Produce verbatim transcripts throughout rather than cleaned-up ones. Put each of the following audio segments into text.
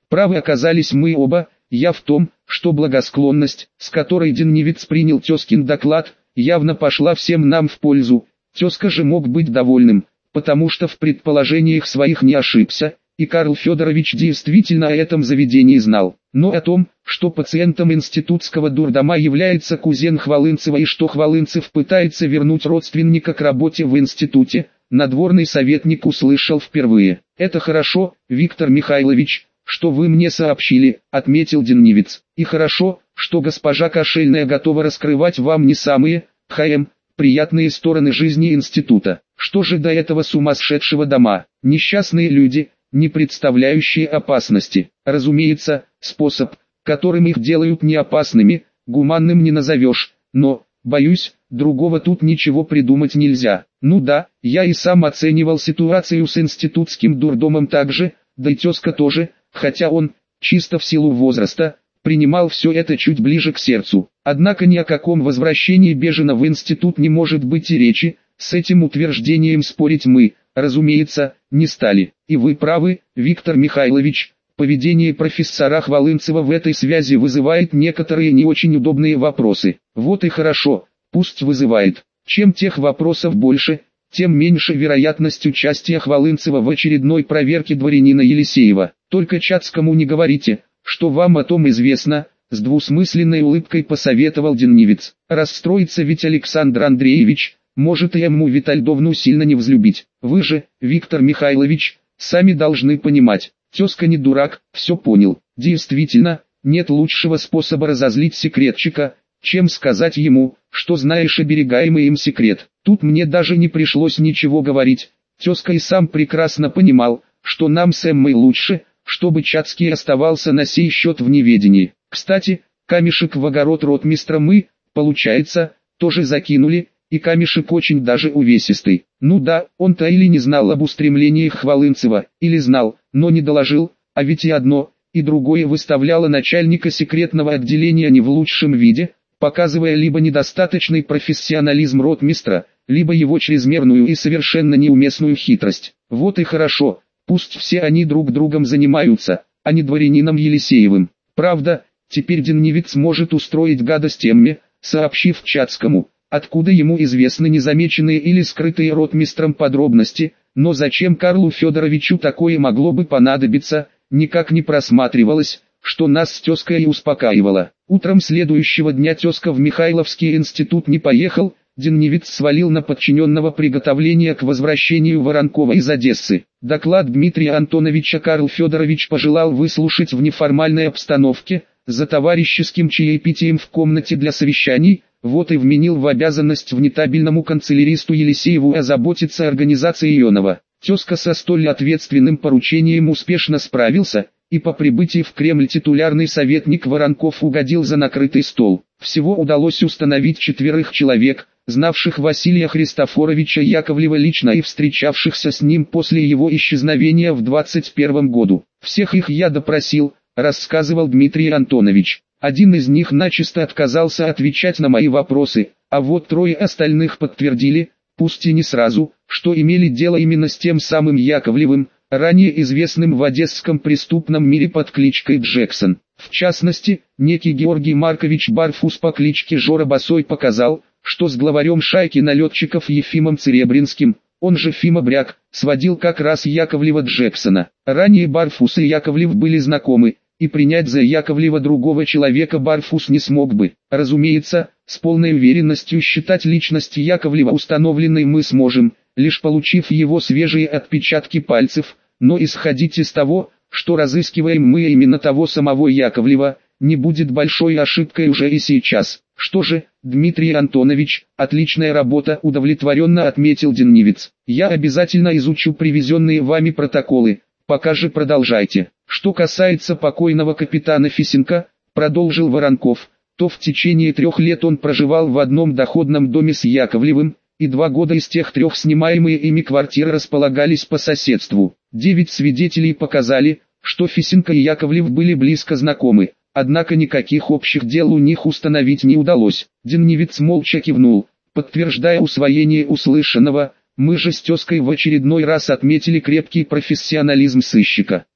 Правы оказались мы оба, я в том, что благосклонность, с которой Деннивиц принял тезкин доклад, явно пошла всем нам в пользу. Тезка же мог быть довольным, потому что в предположениях своих не ошибся, и Карл Федорович действительно о этом заведении знал. Но о том, что пациентом институтского дурдома является кузен Хвалынцева и что Хвалынцев пытается вернуть родственника к работе в институте, надворный советник услышал впервые. «Это хорошо, Виктор Михайлович, что вы мне сообщили», — отметил Деннивиц. «И хорошо, что госпожа Кошельная готова раскрывать вам не самые, хм, приятные стороны жизни института. Что же до этого сумасшедшего дома? Несчастные люди, не представляющие опасности. Разумеется, способ, которым их делают неопасными, гуманным не назовешь, но, боюсь, другого тут ничего придумать нельзя. Ну да, я и сам оценивал ситуацию с институтским дурдомом так же, да и тезка тоже, хотя он, чисто в силу возраста, принимал все это чуть ближе к сердцу. Однако ни о каком возвращении Бежина в институт не может быть и речи, с этим утверждением спорить мы, разумеется, не стали. И вы правы, Виктор Михайлович, поведение профессора Хвалынцева в этой связи вызывает некоторые не очень удобные вопросы. Вот и хорошо, пусть вызывает. Чем тех вопросов больше, тем меньше вероятность участия Хвалынцева в очередной проверке дворянина Елисеева. Только Чацкому не говорите, что вам о том известно, с двусмысленной улыбкой посоветовал Деннивиц. Расстроится ведь Александр Андреевич, может и ему Витальдовну сильно не взлюбить. Вы же, Виктор Михайлович, сами должны понимать, тезка не дурак, все понял. Действительно, нет лучшего способа разозлить секретчика, чем сказать ему, что знаешь оберегаемый им секрет. Тут мне даже не пришлось ничего говорить, тезка и сам прекрасно понимал, что нам с Эммой лучше, чтобы Чацкий оставался на сей счет в неведении. Кстати, камешек в огород ротмистра мы, получается, тоже закинули, и камешек очень даже увесистый. Ну да, он-то или не знал об устремлениях Хвалынцева, или знал, но не доложил, а ведь и одно, и другое выставляло начальника секретного отделения не в лучшем виде, показывая либо недостаточный профессионализм ротмистра, либо его чрезмерную и совершенно неуместную хитрость. Вот и хорошо, пусть все они друг другом занимаются, а не дворянином Елисеевым. Правда, теперь Деннивиц может устроить гадость Эмме, сообщив Чацкому, откуда ему известны незамеченные или скрытые ротмистром подробности, но зачем Карлу Федоровичу такое могло бы понадобиться, никак не просматривалось, что нас с тезкой и успокаивало. Утром следующего дня тезка в Михайловский институт не поехал, Деннивиц свалил на подчиненного приготовление к возвращению Воронкова из Одессы. Доклад Дмитрия Антоновича Карл Федорович пожелал выслушать в неформальной обстановке, за товарищеским чаепитием в комнате для совещаний, вот и вменил в обязанность внетабельному канцеляристу Елисееву озаботиться организацией Ионова. Тезка со столь ответственным поручением успешно справился, и по прибытии в Кремль титулярный советник Воронков угодил за накрытый стол. Всего удалось установить четверых человек, знавших Василия Христофоровича Яковлева лично и встречавшихся с ним после его исчезновения в двадцать первом году. Всех их я допросил, рассказывал Дмитрий Антонович. Один из них начисто отказался отвечать на мои вопросы, а вот трое остальных подтвердили, пусть и не сразу, что имели дело именно с тем самым Яковлевым, ранее известным в одесском преступном мире под кличкой Джексон. В частности, некий Георгий Маркович Барфус по кличке Жора Босой показал, что с главарем шайки налетчиков Ефимом Церебринским, он же Фима Бряк, сводил как раз Яковлева Джексона. Ранее Барфус и Яковлев были знакомы, и принять за Яковлева другого человека Барфус не смог бы. Разумеется, с полной уверенностью считать личность Яковлева установленной мы сможем, лишь получив его свежие отпечатки пальцев, но исходить из того, что разыскиваем мы именно того самого Яковлева, не будет большой ошибкой уже и сейчас. Что же, Дмитрий Антонович, отличная работа, удовлетворенно отметил Деннивиц. Я обязательно изучу привезенные вами протоколы, пока же продолжайте. Что касается покойного капитана Фисенко, продолжил Воронков, то в течение трех лет он проживал в одном доходном доме с Яковлевым, и два года из тех трех снимаемые ими квартиры располагались по соседству. Девять свидетелей показали, что Фисенко и Яковлев были близко знакомы, однако никаких общих дел у них установить не удалось. Деннивиц молча кивнул, подтверждая усвоение услышанного. Мы же с тезкой в очередной раз отметили крепкий профессионализм сыщика.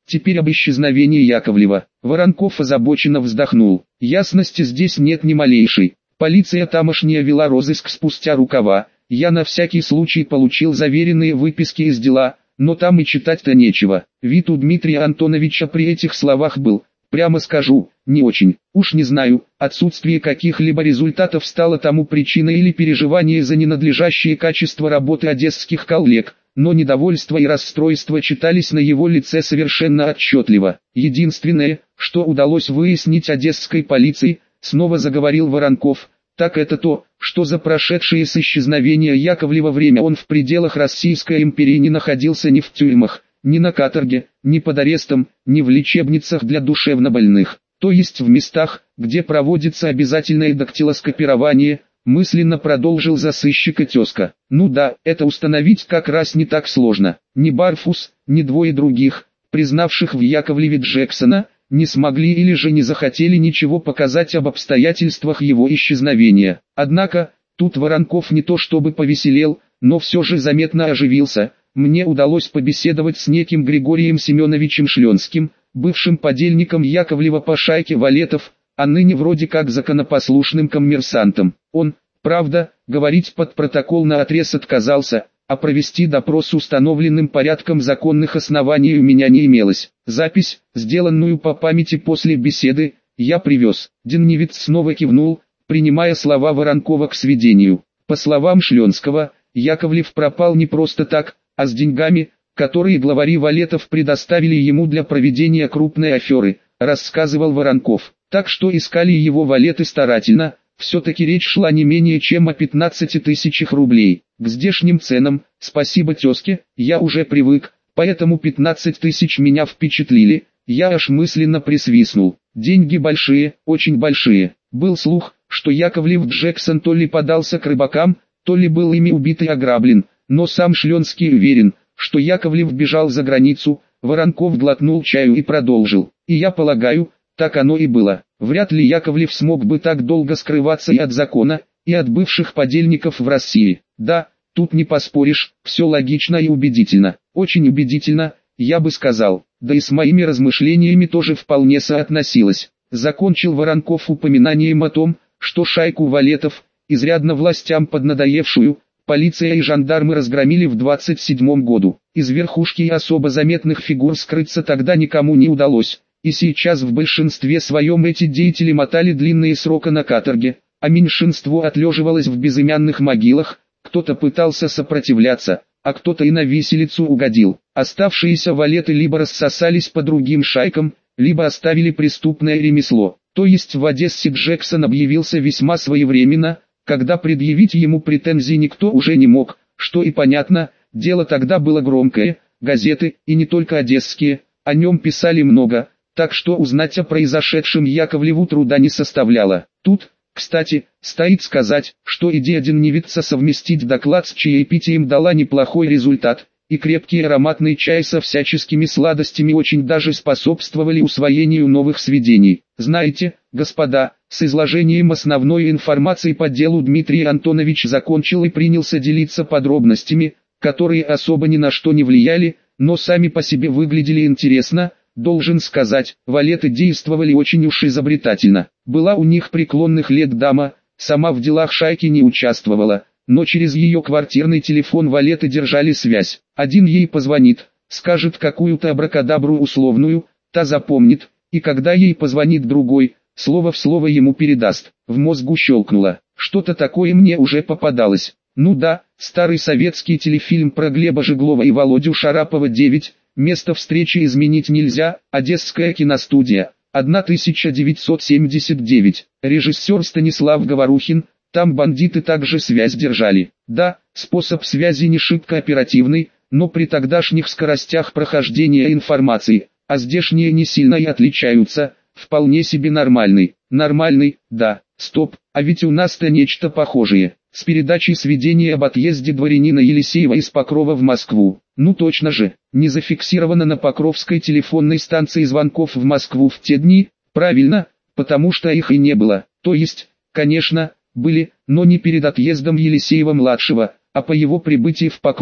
Теперь об исчезновении Яковлева. Воронков озабоченно вздохнул. Ясности здесь нет ни малейшей. Полиция тамошняя вела розыск спустя рукава. Я на всякий случай получил заверенные выписки из дела, но там и читать-то нечего. Вид у Дмитрия Антоновича при этих словах был, прямо скажу, не очень. Уж не знаю, отсутствие каких-либо результатов стало тому причиной или переживание за ненадлежащее качество работы одесских коллег, но недовольство и расстройство читались на его лице совершенно отчетливо. Единственное, что удалось выяснить одесской полиции, снова заговорил Воронков, так это то, что за прошедшее с исчезновения Яковлева время он в пределах Российской империи не находился ни в тюрьмах, ни на каторге, ни под арестом, ни в лечебницах для душевнобольных, то есть в местах, где проводится обязательное дактилоскопирование, мысленно продолжил за сыщика тезка. Ну да, это установить как раз не так сложно. Ни Барфус, ни двое других, признавших в Яковлеве Джексона, не смогли или же не захотели ничего показать об обстоятельствах его исчезновения. Однако, тут Воронков не то чтобы повеселел, но все же заметно оживился. Мне удалось побеседовать с неким Григорием Семеновичем Шленским, бывшим подельником Яковлева по шайке валетов, а ныне вроде как законопослушным коммерсантом. Он, правда, говорить под протокол наотрез отказался, а провести допрос установленным порядком законных оснований у меня не имелось. Запись, сделанную по памяти после беседы, я привез. Деннивец снова кивнул, принимая слова Воронкова к сведению. По словам Шленского, Яковлев пропал не просто так, а с деньгами, которые главари валетов предоставили ему для проведения крупной аферы, рассказывал Воронков. Так что искали его валеты старательно, все-таки речь шла не менее чем о пятнадцати тысячах рублей. К здешним ценам, спасибо тезке, я уже привык, поэтому пятнадцать тысяч меня впечатлили, я аж мысленно присвистнул. Деньги большие, очень большие. Был слух, что Яковлев Джексон то ли подался к рыбакам, то ли был ими убит и ограблен, но сам Шленский уверен, что Яковлев бежал за границу. Воронков глотнул чаю и продолжил. И я полагаю, так оно и было. Вряд ли Яковлев смог бы так долго скрываться и от закона, и от бывших подельников в России. Да, тут не поспоришь, все логично и убедительно. Очень убедительно, я бы сказал. Да и с моими размышлениями тоже вполне соотносилось. Закончил Воронков упоминанием о том, что шайку валетов, изрядно властям поднадоевшую, полиция и жандармы разгромили в двадцать седьмом году. Из верхушки и особо заметных фигур скрыться тогда никому не удалось. И сейчас в большинстве своем эти деятели мотали длинные сроки на каторге, а меньшинство отлеживалось в безымянных могилах, кто-то пытался сопротивляться, а кто-то и на виселицу угодил. Оставшиеся валеты либо рассосались по другим шайкам, либо оставили преступное ремесло. То есть в Одессе Джексон объявился весьма своевременно, когда предъявить ему претензий никто уже не мог, что и понятно, дело тогда было громкое, газеты, и не только одесские, о нем писали много. Так что узнать о произошедшем Яковлеву труда не составляло. Тут, кстати, стоит сказать, что идея Деннивица совместить доклад с чаепитием дала неплохой результат, и крепкий ароматный чай со всяческими сладостями очень даже способствовали усвоению новых сведений. Знаете, господа, с изложением основной информации по делу Дмитрий Антонович закончил и принялся делиться подробностями, которые особо ни на что не влияли, но сами по себе выглядели интересно. Должен сказать, валеты действовали очень уж изобретательно. Была у них преклонных лет дама, сама в делах шайки не участвовала, но через ее квартирный телефон валеты держали связь. Один ей позвонит, скажет какую-то абракадабру условную, та запомнит, и когда ей позвонит другой, слово в слово ему передаст. В мозгу щелкнуло, что-то такое мне уже попадалось. Ну да, старый советский телефильм про Глеба Жеглова и Володю Шарапова девять. Место встречи изменить нельзя, Одесская киностудия, тысяча девятьсот семьдесят девять, режиссер Станислав Говорухин, там бандиты также связь держали. Да, способ связи не шибко оперативный, но при тогдашних скоростях прохождения информации, а здешние не сильно и отличаются, вполне себе нормальный. Нормальный, да, стоп, а ведь у нас-то нечто похожее. С передачей сведения об отъезде дворянина Елисеева из Покрова в Москву. Ну точно же, не зафиксировано на Покровской телефонной станции звонков в Москву в те дни, правильно, потому что их и не было. То есть, конечно, были, но не перед отъездом Елисеева-младшего, а по его прибытии в Покров.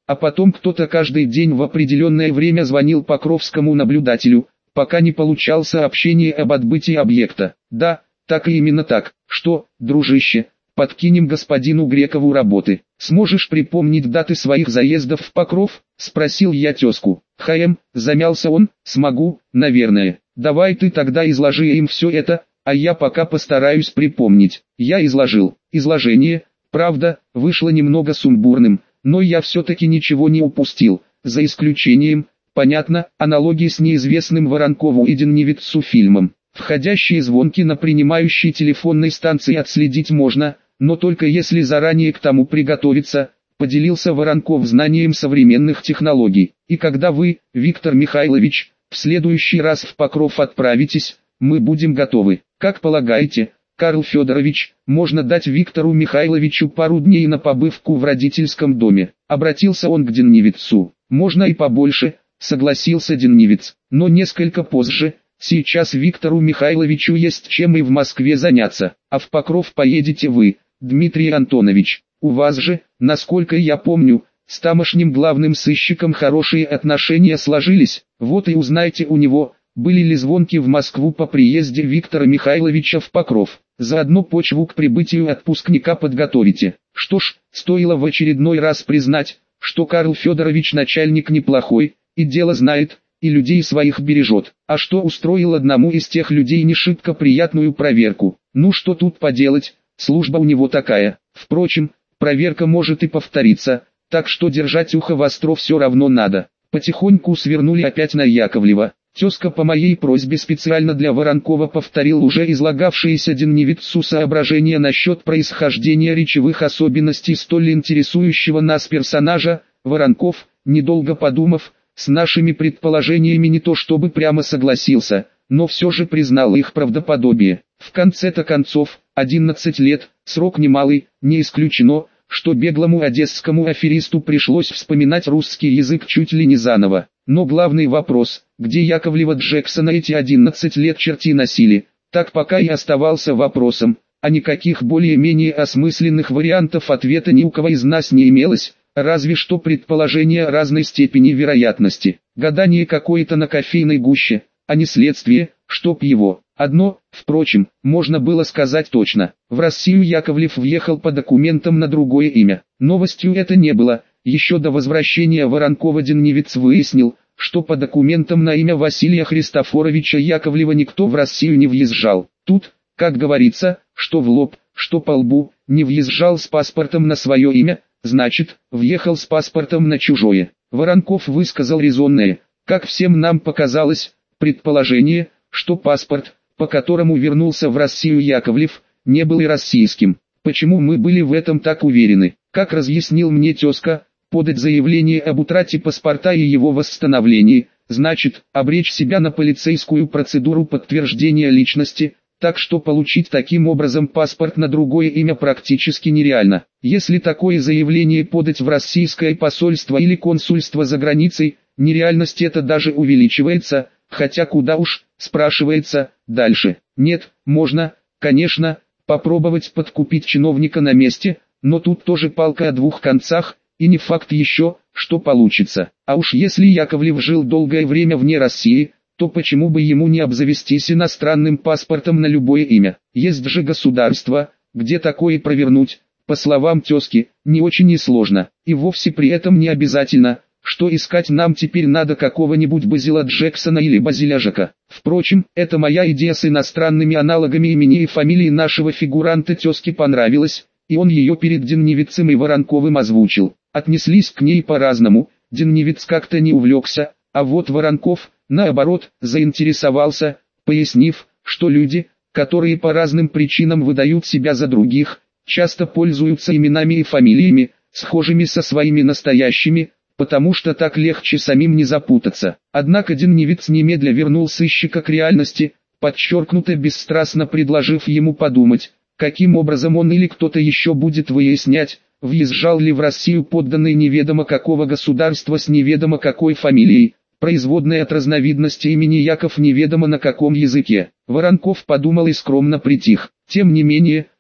а потом кто-то каждый день в определенное время звонил покровскому наблюдателю, пока не получал сообщение об отбытии объекта. Да, так и именно так. Что, дружище, подкинем господину Грекову работы. Сможешь припомнить даты своих заездов в Покров? Спросил я тезку. Хм, замялся он, смогу, наверное. Давай ты тогда изложи им все это, а я пока постараюсь припомнить. Я изложил. Изложение, правда, вышло немного сумбурным, но я все-таки ничего не упустил, за исключением, понятно, аналогии с неизвестным Воронкову и Деннивидсу фильмом. Входящие звонки на принимающей телефонной станции отследить можно, но только если заранее к тому приготовиться, поделился Воронков знанием современных технологий. И когда вы, Виктор Михайлович, в следующий раз в Покров отправитесь, мы будем готовы. Как полагаете, Карл Федорович, можно дать Виктору Михайловичу пару дней на побывку в родительском доме? Обратился он к Деннивидсу. Можно и побольше, согласился Деннивидс, но несколько позже. Сейчас Виктору Михайловичу есть чем и в Москве заняться, а в Покров поедете вы, Дмитрий Антонович. У вас же, насколько я помню, с тамошним главным сыщиком хорошие отношения сложились, вот и узнайте у него, были ли звонки в Москву по приезде Виктора Михайловича в Покров. Заодно почву к прибытию отпускника подготовите. Что ж, стоило в очередной раз признать, что Карл Федорович начальник неплохой, и дело знает, и людей своих бережет. А что устроил одному из тех людей не шибко приятную проверку? Ну что тут поделать, служба у него такая. Впрочем, проверка может и повториться, так что держать ухо востро все равно надо. Потихоньку свернули опять на Яковлева. Тезка по моей просьбе специально для Воронкова повторил уже излагавшиеся Деннивидсу соображения насчет происхождения речевых особенностей столь интересующего нас персонажа. Воронков, недолго подумав, с нашими предположениями не то чтобы прямо согласился, но все же признал их правдоподобие. В конце-то концов, одиннадцать лет, срок немалый, не исключено, что беглому одесскому аферисту пришлось вспоминать русский язык чуть ли не заново. Но главный вопрос, где Яковлева Джексона эти одиннадцать лет черти носили, так пока и оставался вопросом, а никаких более-менее осмысленных вариантов ответа ни у кого из нас не имелось, разве что предположение разной степени вероятности. Гадание какое-то на кофейной гуще, а не следствие, чтоб его. Одно, впрочем, можно было сказать точно. В Россию Яковлев въехал по документам на другое имя. Новостью это не было. Еще до возвращения Воронкова Деннивидс выяснил, что по документам на имя Василия Христофоровича Яковлева никто в Россию не въезжал. Тут, как говорится, что в лоб, что по лбу, не въезжал с паспортом на свое имя, значит, въехал с паспортом на чужое. Воронков высказал резонное, как всем нам показалось, предположение, что паспорт, по которому вернулся в Россию Яковлев, не был и российским. Почему мы были в этом так уверены? Как разъяснил мне тезка, подать заявление об утрате паспорта и его восстановлении, значит, обречь себя на полицейскую процедуру подтверждения личности, так что получить таким образом паспорт на другое имя практически нереально. Если такое заявление подать в российское посольство или консульство за границей, нереальность это даже увеличивается, хотя куда уж, спрашивается, дальше. Нет, можно, конечно, попробовать подкупить чиновника на месте, но тут тоже палка о двух концах, и не факт еще, что получится. А уж если Яковлев жил долгое время вне России, то почему бы ему не обзавестись иностранным паспортом на любое имя? Есть же государства, где такое провернуть, по словам тезки, не очень и сложно, и вовсе при этом не обязательно, что искать нам теперь надо какого-нибудь Базила Джексона или Базиляжика. Впрочем, эта моя идея с иностранными аналогами имени и фамилии нашего фигуранта тезке понравилась, и он ее перед Деннивидсом и Воронковым озвучил. Отнеслись к ней по-разному, Деннивидс как-то не увлекся, а вот Воронков, наоборот, заинтересовался, пояснив, что люди, которые по разным причинам выдают себя за других, часто пользуются именами и фамилиями, схожими со своими настоящими, потому что так легче самим не запутаться. Однако Деннивидс немедля вернул сыщика к реальности, подчеркнуто бесстрастно предложив ему подумать, каким образом он или кто-то еще будет выяснять, въезжал ли в Россию подданный неведомо какого государства с неведомо какой фамилией, производной от разновидности имени Яков неведомо на каком языке. Воронков подумал и скромно притих. Тем не менее,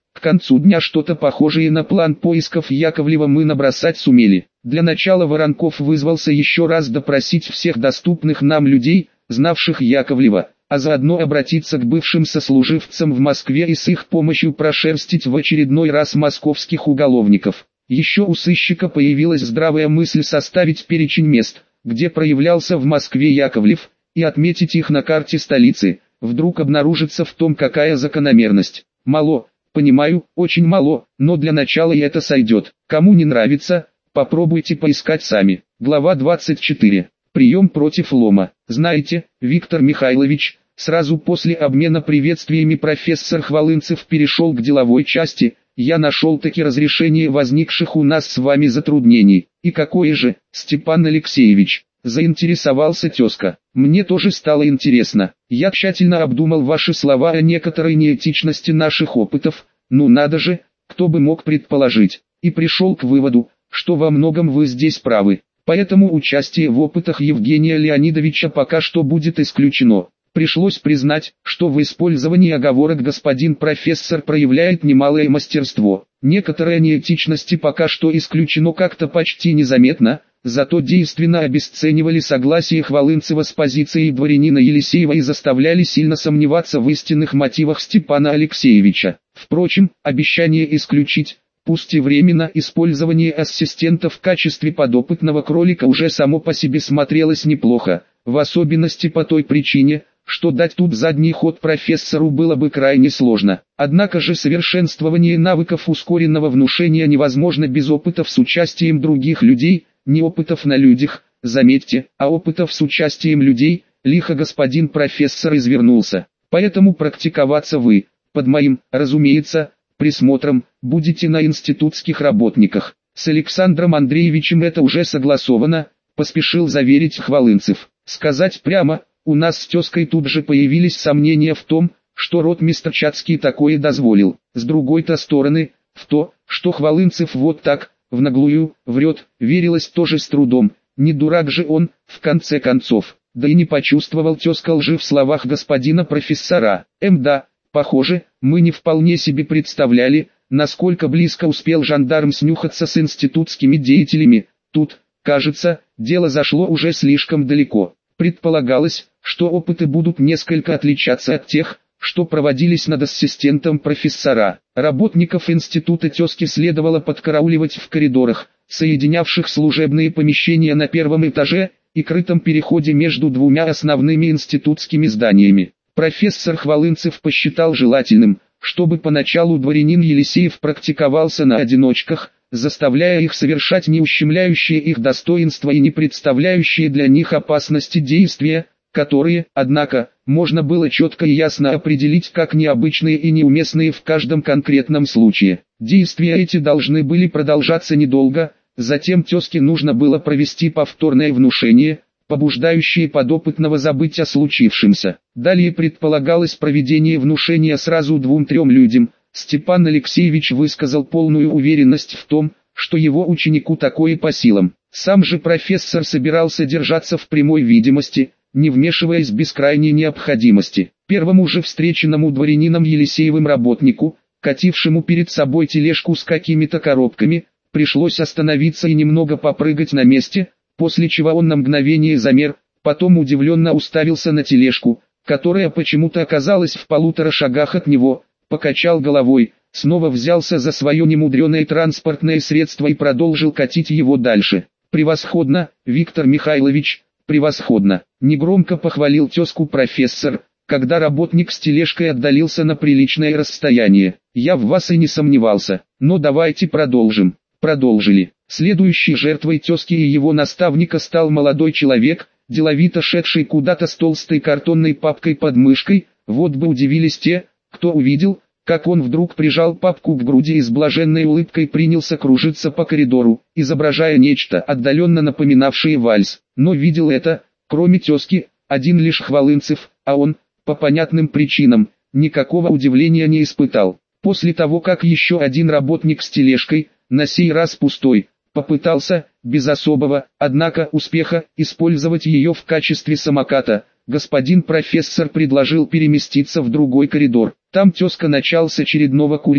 К концу дня что-то похожее на план поисков Яковлева мы набросать сумели. Для начала Воронков вызвался еще раз допросить всех доступных нам людей, знавших Яковлева, а заодно обратиться к бывшим сослуживцам в Москве и с их помощью прошерстить в очередной раз московских уголовников. Еще у сыщика появилась здравая мысль составить перечень мест, где проявлялся в Москве Яковлев, и отметить их на карте столицы. Вдруг обнаружится в том какая закономерность. Мало, понимаю, очень мало, но для начала и это сойдет. Кому не нравится, попробуйте поискать сами. Глава двадцать четыре. Прием против лома. Знаете, Виктор Михайлович, сразу после обмена приветствиями профессор Хвалынцев перешел к деловой части. Я нашел таки разрешение возникших у нас с вами затруднений. И какое же, Степан Алексеевич? Заинтересовался тезка. Мне тоже стало интересно. Я тщательно обдумал ваши слова о некоторой неэтичности наших опытов. Ну надо же, кто бы мог предположить. И пришел к выводу, что во многом вы здесь правы. Поэтому участие в опытах Евгения Леонидовича пока что будет исключено. Пришлось признать, что в использовании оговорок господин профессор проявляет немалое мастерство. Некоторая неэтичность пока что исключено как-то почти незаметно, зато действенно обесценивали согласие Хвалынцева с позицией дворянина Елисеева и заставляли сильно сомневаться в истинных мотивах Степана Алексеевича. Впрочем, обещание исключить, пусть и временно, использование ассистента в качестве подопытного кролика уже само по себе смотрелось неплохо, в особенности по той причине, что дать тут задний ход профессору было бы крайне сложно. Однако же совершенствование навыков ускоренного внушения невозможно без опытов с участием других людей, не опытов на людях, заметьте, а опытов с участием людей. Лихо господин профессор извернулся. Поэтому практиковаться вы, под моим, разумеется, присмотром, будете на институтских работниках. С Александром Андреевичем это уже согласовано, поспешил заверить Хвалынцев. Сказать прямо, у нас с тезкой тут же появились сомнения в том, что ротмистр Чацкий такое дозволил. С другой-то стороны, в то, что Хвалынцев вот так, в наглую, врет, верилось тоже с трудом. Не дурак же он, в конце концов. Да и не почувствовал тезка лжи в словах господина профессора. Эм да, похоже, мы не вполне себе представляли, насколько близко успел жандарм снюхаться с институтскими деятелями. Тут, кажется, дело зашло уже слишком далеко. Предполагалось, что опыты будут несколько отличаться от тех, что проводились над ассистентом профессора. Работников института тезки следовало подкарауливать в коридорах, соединявших служебные помещения на первом этаже и крытом переходе между двумя основными институтскими зданиями. Профессор Хвалынцев посчитал желательным, чтобы поначалу дворянин Елисеев практиковался на одиночках, заставляя их совершать не ущемляющие их достоинства и не представляющие для них опасности действия, которые, однако, можно было четко и ясно определить как необычные и неуместные в каждом конкретном случае. Действия эти должны были продолжаться недолго, затем тезке нужно было провести повторное внушение, побуждающее подопытного забыть о случившемся. Далее предполагалось проведение внушения сразу двум-трем людям. Степан Алексеевич высказал полную уверенность в том, что его ученику такое по силам. Сам же профессор собирался держаться в прямой видимости, не вмешиваясь без крайней необходимости. Первому же встреченному дворянином Елисеевым работнику, катившему перед собой тележку с какими-то коробками, пришлось остановиться и немного попрыгать на месте, после чего он на мгновение замер, потом удивленно уставился на тележку, которая почему-то оказалась в полутора шагах от него, покачал головой, снова взялся за свое немудреное транспортное средство и продолжил катить его дальше. «Превосходно, Виктор Михайлович, превосходно!» Негромко похвалил тезку профессор, когда работник с тележкой отдалился на приличное расстояние. «Я в вас и не сомневался, но давайте продолжим». Продолжили. Следующей жертвой тезки и его наставника стал молодой человек, деловито шедший куда-то с толстой картонной папкой под мышкой. Вот бы удивились те, кто увидел, как он вдруг прижал папку к груди и с блаженной улыбкой принялся кружиться по коридору, изображая нечто отдаленно напоминавшее вальс. Но видел это, кроме тезки, один лишь Хвалынцев, а он, по понятным причинам, никакого удивления не испытал. После того, как еще один работник с тележкой, на сей раз пустой, попытался, без особого, однако, успеха, использовать ее в качестве самоката, господин профессор предложил переместиться в другой коридор. Там тезка начал с очередного курьера,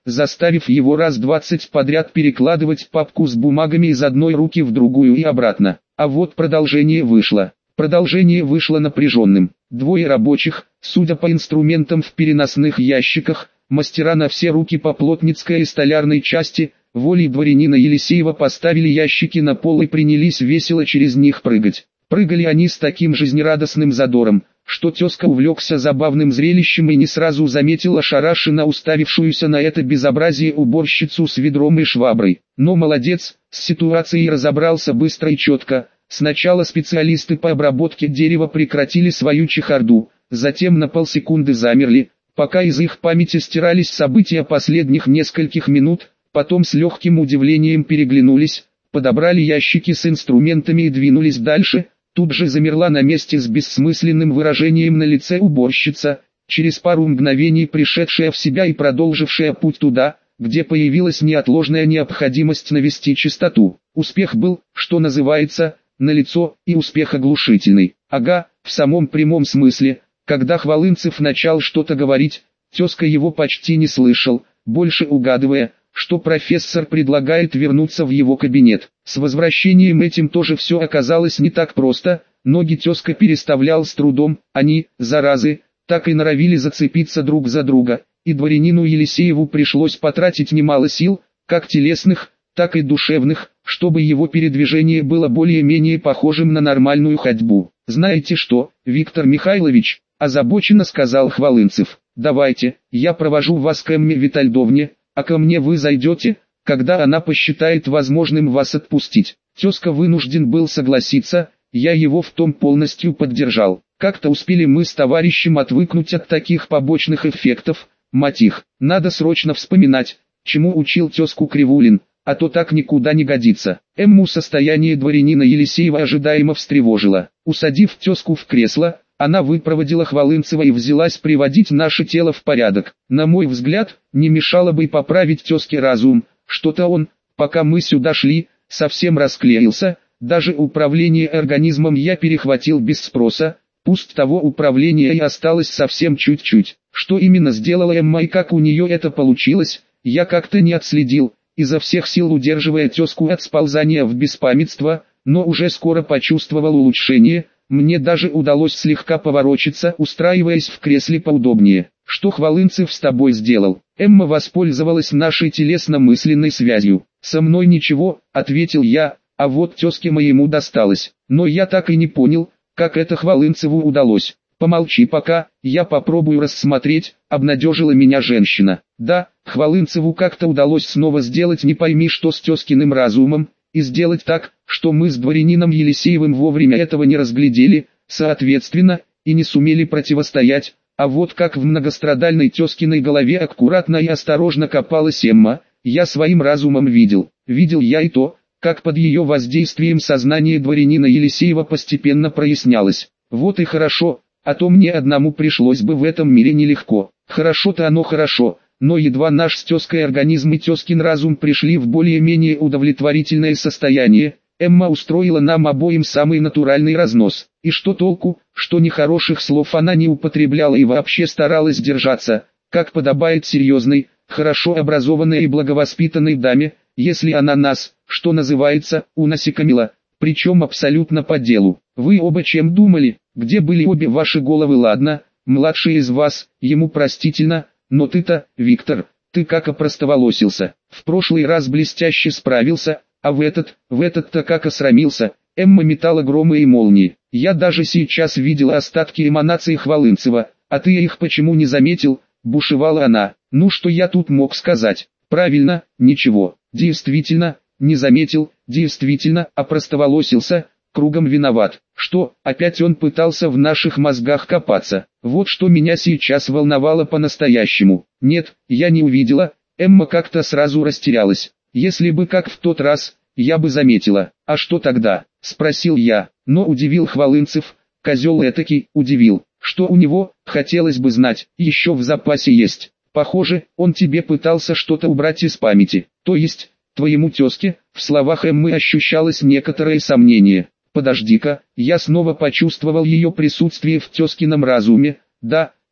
заставив его раз двадцать подряд перекладывать папку с бумагами из одной руки в другую и обратно. А вот продолжение вышло. Продолжение вышло напряженным. Двое рабочих, судя по инструментам в переносных ящиках, мастера на все руки по плотницкой и столярной части, волей дворянина Елисеева поставили ящики на пол и принялись весело через них прыгать. Прыгали они с таким жизнерадостным задором, что тезка увлекся забавным зрелищем и не сразу заметил ошарашенно уставившуюся на это безобразие уборщицу с ведром и шваброй. Но молодец, с ситуацией разобрался быстро и четко. Сначала специалисты по обработке дерева прекратили свою чехарду, затем на полсекунды замерли, пока из их памяти стирались события последних нескольких минут, потом с легким удивлением переглянулись, подобрали ящики с инструментами и двинулись дальше. Тут же замерла на месте с бессмысленным выражением на лице уборщица, через пару мгновений пришедшая в себя и продолжившая путь туда, где появилась неотложная необходимость навести чистоту. Успех был, что называется, налицо, и успех оглушительный. Ага, в самом прямом смысле, когда Хвалынцев начал что-то говорить, тезка его почти не слышал, больше угадывая, что профессор предлагает вернуться в его кабинет. С возвращением этим тоже все оказалось не так просто, ноги тезка переставлял с трудом, они, заразы, так и норовили зацепиться друг за друга, и дворянину Елисееву пришлось потратить немало сил, как телесных, так и душевных, чтобы его передвижение было более-менее похожим на нормальную ходьбу. «Знаете что, Виктор Михайлович?» – озабоченно сказал Хвалынцев. «Давайте, я провожу вас к Эмме Витальдовне, а ко мне вы зайдете, когда она посчитает возможным вас отпустить». Тезка вынужден был согласиться, я его в том полностью поддержал. Как-то успели мы с товарищем отвыкнуть от таких побочных эффектов, мать их. Надо срочно вспоминать, чему учил тезку Кривулин, а то так никуда не годится. Эмму состояние дворянина Елисеева ожидаемо встревожило. Усадив тезку в кресло, она выпроводила Хвалынцева и взялась приводить наше тело в порядок. На мой взгляд, не мешало бы поправить тезке разум, что-то он, пока мы сюда шли, совсем расклеился, даже управление организмом я перехватил без спроса, пусть того управления и осталось совсем чуть-чуть. Что именно сделала Эмма и как у нее это получилось, я как-то не отследил, изо всех сил удерживая тезку от сползания в беспамятство, но уже скоро почувствовал улучшение. Мне даже удалось слегка поворочиться, устраиваясь в кресле поудобнее. «Что Хвалынцев с тобой сделал?» Эмма воспользовалась нашей телесно-мысленной связью. «Со мной ничего», — ответил я, — «а вот тезке моему досталось». Но я так и не понял, как это Хвалынцеву удалось. «Помолчи пока, я попробую рассмотреть», — обнадежила меня женщина. Да, Хвалынцеву как-то удалось снова сделать не пойми что с тезкиным разумом, и сделать так, что мы с дворянином Елисеевым вовремя этого не разглядели, соответственно, и не сумели противостоять, а вот как в многострадальной тезкиной голове аккуратно и осторожно копалась Эмма, я своим разумом видел. Видел я и то, как под ее воздействием сознание дворянина Елисеева постепенно прояснялось. Вот и хорошо, а то мне одному пришлось бы в этом мире нелегко. Хорошо-то оно хорошо. Но едва наш с тезкой организм и тезкин разум пришли в более-менее удовлетворительное состояние, Эмма устроила нам обоим самый натуральный разнос. И что толку, что нехороших слов она не употребляла и вообще старалась держаться, как подобает серьезной, хорошо образованной и благовоспитанной даме, если она нас, что называется, унасекомила, причем абсолютно по делу. Вы оба чем думали, где были обе ваши головы? Ладно, младший из вас, ему простительно. Но ты-то, Виктор, ты как опростоволосился. В прошлый раз блестяще справился, а в этот, в этот-то как осрамился. Эмма метала громы и молнии. Я даже сейчас видела остатки эманаций Хвалынцева, а ты их почему не заметил? Бушевала она. Ну что я тут мог сказать? Правильно, ничего. Действительно, не заметил, действительно, опростоволосился. Кругом виноват. Что, опять он пытался в наших мозгах копаться? Вот что меня сейчас волновало по-настоящему. Нет, я не увидела. Эмма как-то сразу растерялась. Если бы как в тот раз, я бы заметила. А что тогда? Спросил я. Но удивил Хвалынцев. Козел этакий, удивил. Что у него, хотелось бы знать, еще в запасе есть. Похоже, он тебе пытался что-то убрать из памяти. То есть, твоему тезке, в словах Эммы ощущалось некоторое сомнение. Подожди-ка, я снова почувствовал ее присутствие в тезкином разуме. Да,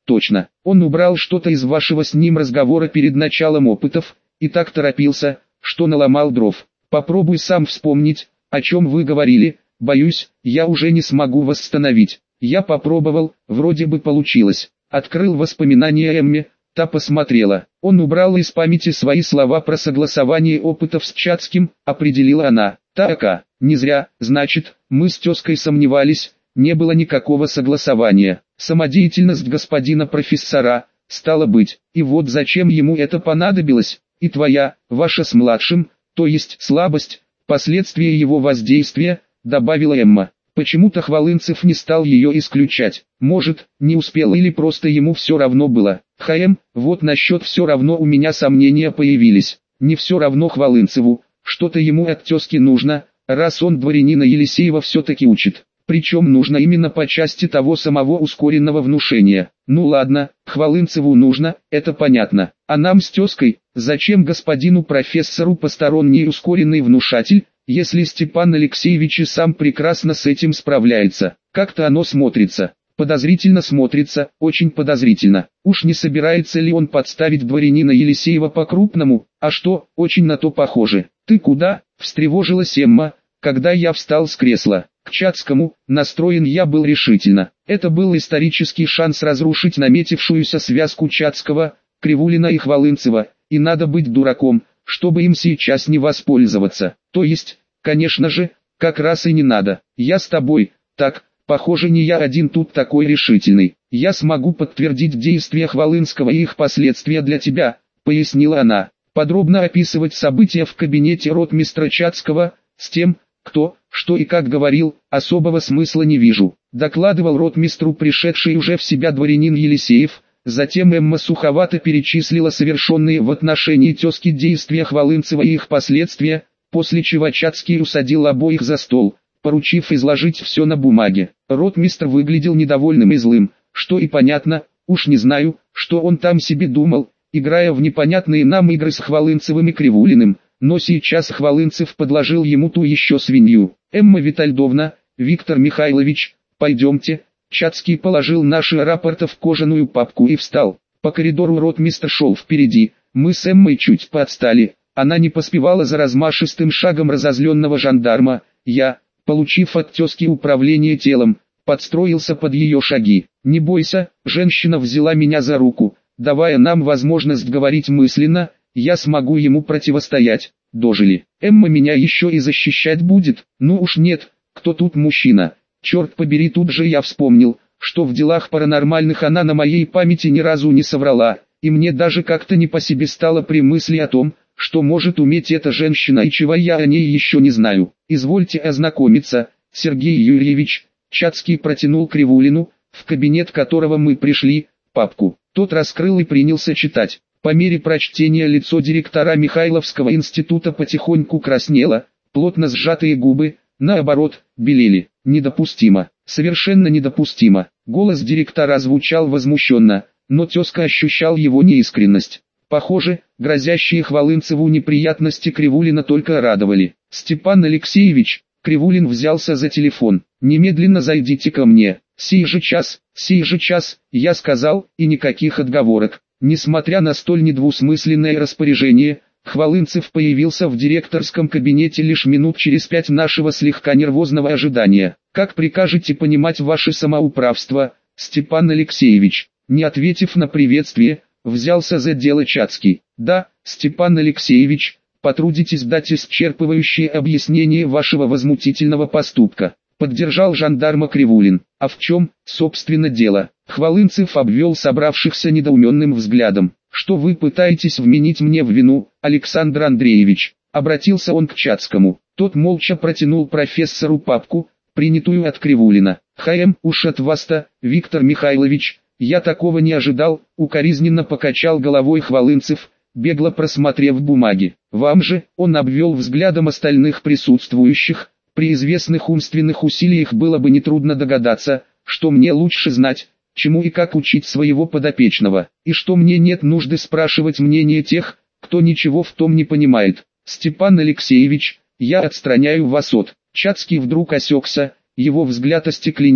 точно, он убрал что-то из вашего с ним разговора перед началом опытов, и так торопился, что наломал дров. Попробуй сам вспомнить, о чем вы говорили, боюсь, я уже не смогу восстановить. Я попробовал, вроде бы получилось. Открыл воспоминания Эмме, та посмотрела. Он убрал из памяти свои слова про согласование опытов с Чацким, определила она. Так, не зря, значит, мы с тезкой сомневались, не было никакого согласования. Самодеятельность господина профессора, стало быть, и вот зачем ему это понадобилось, и твоя, ваша с младшим, то есть слабость, последствия его воздействия, добавила Эмма. Почему-то Хвалынцев не стал ее исключать. Может, не успел или просто ему все равно было. ХМ, вот насчет все равно у меня сомнения появились. Не все равно Хвалынцеву, что-то ему от тезки нужно, раз он дворянина Елисеева все-таки учит. Причем нужно именно по части того самого ускоренного внушения. Ну ладно, Хвалынцеву нужно, это понятно. А нам с тезкой, зачем господину профессору посторонний ускоренный внушатель, если Степан Алексеевич и сам прекрасно с этим справляется? Как-то оно смотрится. Подозрительно смотрится, очень подозрительно. Уж не собирается ли он подставить дворянина Елисеева по-крупному? А что, очень на то похоже. Ты куда? Встревожилась Эмма, когда я встал с кресла. К Чацкому, настроен я был решительно. Это был исторический шанс разрушить наметившуюся связку Чацкого, Кривулина и Хвалынцева, и надо быть дураком, чтобы им сейчас не воспользоваться. То есть, конечно же, как раз и не надо. Я с тобой, так, похоже, не я один тут такой решительный. Я смогу подтвердить действия Хвалынского и их последствия для тебя, пояснила она. Подробно описывать события в кабинете ротмистра Чацкого, с тем, кто, что и как говорил, особого смысла не вижу. Докладывал ротмистру пришедший уже в себя дворянин Елисеев. Затем Эмма суховато перечислила совершенные в отношении тезки действия Хвалынцева и их последствия, после чего Чацкий усадил обоих за стол, поручив изложить все на бумаге. Ротмистр выглядел недовольным и злым, что и понятно, уж не знаю, что он там себе думал, играя в непонятные нам игры с Хвалынцевым и Кривулиным, но сейчас Хвалынцев подложил ему ту еще свинью. Эмма Витальдовна, Виктор Михайлович, пойдемте. Чацкий положил наши рапорты в кожаную папку и встал. По коридору ротмистр шел впереди, мы с Эммой чуть поотстали, она не поспевала за размашистым шагом разозленного жандарма, я, получив от тезки управление телом, подстроился под ее шаги. Не бойся, женщина взяла меня за руку, давая нам возможность говорить мысленно, я смогу ему противостоять. Дожили. Эмма меня еще и защищать будет, ну уж нет, кто тут мужчина? Черт побери, тут же я вспомнил, что в делах паранормальных она на моей памяти ни разу не соврала, и мне даже как-то не по себе стало при мысли о том, что может уметь эта женщина и чего я о ней еще не знаю. Извольте ознакомиться, Сергей Юрьевич. Чацкий протянул Кривулину, в кабинет которого мы пришли, папку. Тот раскрыл и принялся читать. По мере прочтения лицо директора Михайловского института потихоньку краснело, плотно сжатые губы, наоборот, белели. Недопустимо, совершенно недопустимо. Голос директора звучал возмущенно, но тезка ощущал его неискренность. Похоже, грозящие Хвалынцеву неприятности Кривулина только радовали. Степан Алексеевич, Кривулин взялся за телефон. Немедленно зайдите ко мне. Сей же час, сей же час, я сказал, и никаких отговорок. Несмотря на столь недвусмысленное распоряжение, Хвалынцев появился в директорском кабинете лишь минут через пять нашего слегка нервозного ожидания. «Как прикажете понимать ваше самоуправство, Степан Алексеевич?» Не ответив на приветствие, взялся за дело Чацкий. «Да, Степан Алексеевич, потрудитесь дать исчерпывающее объяснение вашего возмутительного поступка», поддержал жандарма Кривулин. «А в чем, собственно, дело?» Хвалынцев обвел собравшихся недоуменным взглядом. «Что вы пытаетесь вменить мне в вину, Александр Андреевич?» Обратился он к Чацкому. Тот молча протянул профессору папку, принятую от Кривулина. «ХМ, уж от вас-то, Виктор Михайлович, я такого не ожидал», укоризненно покачал головой Хвалынцев, бегло просмотрев бумаги. «Вам же», он обвел взглядом остальных присутствующих, при известных умственных усилиях было бы нетрудно догадаться, что мне лучше знать, чему и как учить своего подопечного, и что мне нет нужды спрашивать мнение тех, кто ничего в том не понимает. Степан Алексеевич, я отстраняю вас от...» Чацкий вдруг осекся, его взгляд остекленел,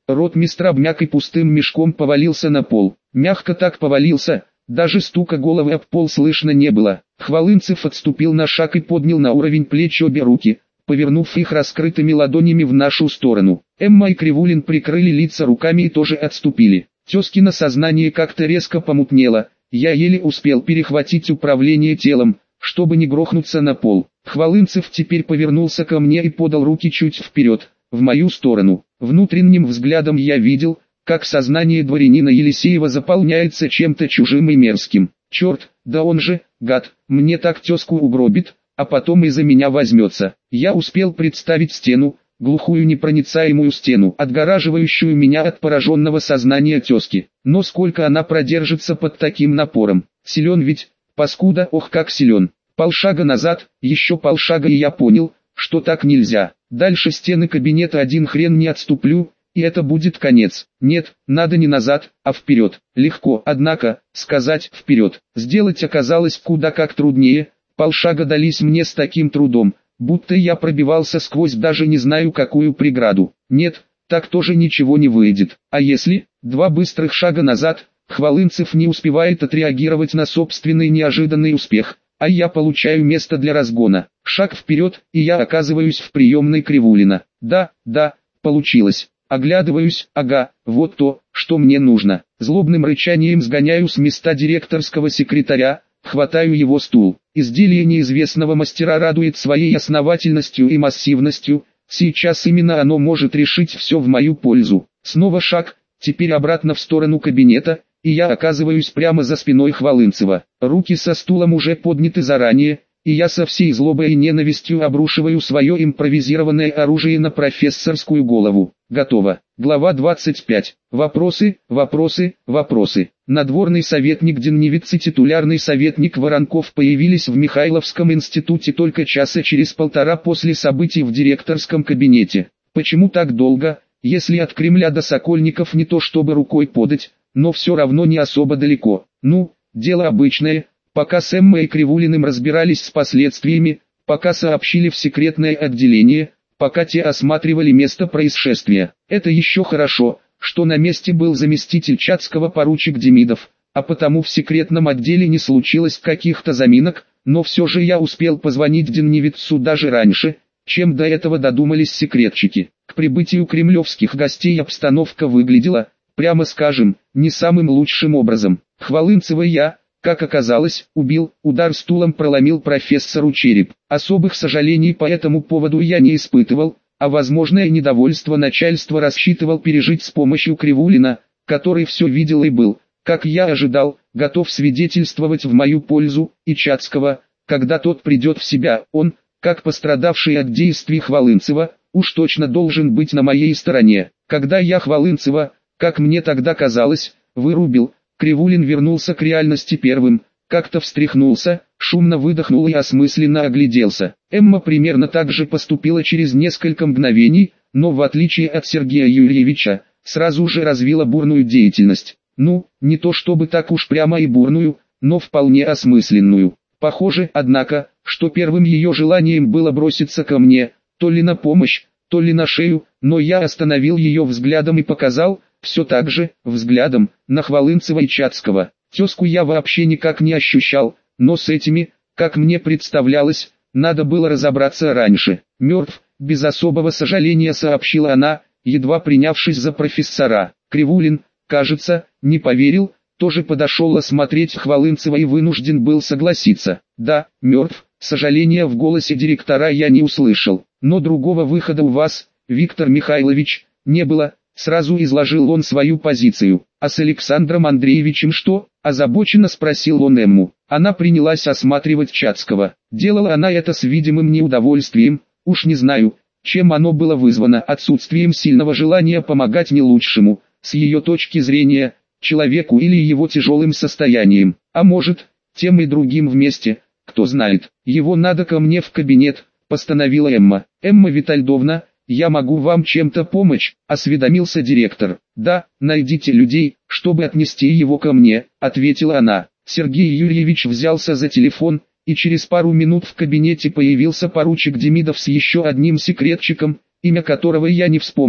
Ротмистр обмяк и пустым мешком повалился на пол. Мягко так повалился, даже стука головы об пол слышно не было. Хвалынцев отступил на шаг и поднял на уровень плеч обе руки, повернув их раскрытыми ладонями в нашу сторону. Эмма и Кривулин прикрыли лица руками и тоже отступили. Тезкино сознание как-то резко помутнело, я еле успел перехватить управление телом, чтобы не грохнуться на пол. Хвалынцев теперь повернулся ко мне и подал руки чуть вперед, в мою сторону. Внутренним взглядом я видел, как сознание дворянина Елисеева заполняется чем-то чужим и мерзким. Черт, да он же, гад, мне так тезку угробит, а потом из-за меня возьмется. Я успел представить стену, глухую непроницаемую стену, отгораживающую меня от пораженного сознания тезки. Но сколько она продержится под таким напором? Силен ведь, паскуда, ох как силен. Полшага назад, еще полшага и я понял, что так нельзя. Дальше стены кабинета один хрен не отступлю, и это будет конец. Нет, надо не назад, а вперед. Легко, однако, сказать «вперед». Сделать оказалось куда как труднее. Полшага дались мне с таким трудом, будто я пробивался сквозь даже не знаю какую преграду. Нет, так тоже ничего не выйдет. А если, два быстрых шага назад, Хвалынцев не успевает отреагировать на собственный неожиданный успех, а я получаю место для разгона. Шаг вперед, и я оказываюсь в приемной Кривулина. Да, да, получилось. Оглядываюсь, ага, вот то, что мне нужно. Злобным рычанием сгоняю с места директорского секретаря, хватаю его стул. Изделие неизвестного мастера радует своей основательностью и массивностью, сейчас именно оно может решить все в мою пользу. Снова шаг, теперь обратно в сторону кабинета, и я оказываюсь прямо за спиной Хвалынцева. Руки со стулом уже подняты заранее, и я со всей злобой и ненавистью обрушиваю свое импровизированное оружие на профессорскую голову. Готово. Глава двадцать пять. Вопросы, вопросы, вопросы. Надворный советник Денневиц и титулярный советник Воронков появились в Михайловском институте только часа через полтора после событий в директорском кабинете. Почему так долго, если от Кремля до Сокольников не то чтобы рукой подать, но все равно не особо далеко? Ну, дело обычное. Пока с Эммой и Кривулиным разбирались с последствиями, пока сообщили в секретное отделение, пока те осматривали место происшествия. Это еще хорошо, что на месте был заместитель Чацкого поручик Демидов, а потому в секретном отделе не случилось каких-то заминок, но все же я успел позвонить Денневицу даже раньше, чем до этого додумались секретчики. К прибытию кремлевских гостей обстановка выглядела, прямо скажем, не самым лучшим образом. Хвалынцева я, как оказалось, убил, удар стулом проломил профессору череп. Особых сожалений по этому поводу я не испытывал, а возможное недовольство начальства рассчитывал пережить с помощью Кривулина, который все видел и был, как я ожидал, готов свидетельствовать в мою пользу, и Чацкого, когда тот придет в себя. Он, как пострадавший от действий Хвалынцева, уж точно должен быть на моей стороне. Когда я Хвалынцева, как мне тогда казалось, вырубил, Кривулин вернулся к реальности первым, как-то встряхнулся, шумно выдохнул и осмысленно огляделся. Эмма примерно так же поступила через несколько мгновений, но в отличие от Сергея Юрьевича, сразу же развила бурную деятельность. Ну, не то чтобы так уж прямо и бурную, но вполне осмысленную. Похоже, однако, что первым ее желанием было броситься ко мне, то ли на помощь, то ли на шею, но я остановил ее взглядом и показал, все так же, взглядом, на Хвалынцева и Чацкого. Тезку я вообще никак не ощущал, но с этими, как мне представлялось, надо было разобраться раньше. Мертв, без особого сожаления сообщила она, едва принявшись за профессора. Кривулин, кажется, не поверил, тоже подошел осмотреть Хвалынцева и вынужден был согласиться. Да, мертв, сожаления в голосе директора я не услышал, но другого выхода у вас, Виктор Михайлович, не было. Сразу изложил он свою позицию. А с Александром Андреевичем что? Озабоченно спросил он Эмму. Она принялась осматривать Чацкого. Делала она это с видимым неудовольствием, уж не знаю, чем оно было вызвано, отсутствием сильного желания помогать не лучшему, с ее точки зрения, человеку или его тяжелым состоянием. А может, тем и другим вместе, кто знает. Его надо ко мне в кабинет, постановила Эмма. Эмма Витальдовна, «Я могу вам чем-то помочь», — осведомился директор. «Да, найдите людей, чтобы отнести его ко мне», — ответила она. Сергей Юрьевич взялся за телефон, и через пару минут в кабинете появился поручик Демидов с еще одним секретчиком, имя которого я не вспомнил,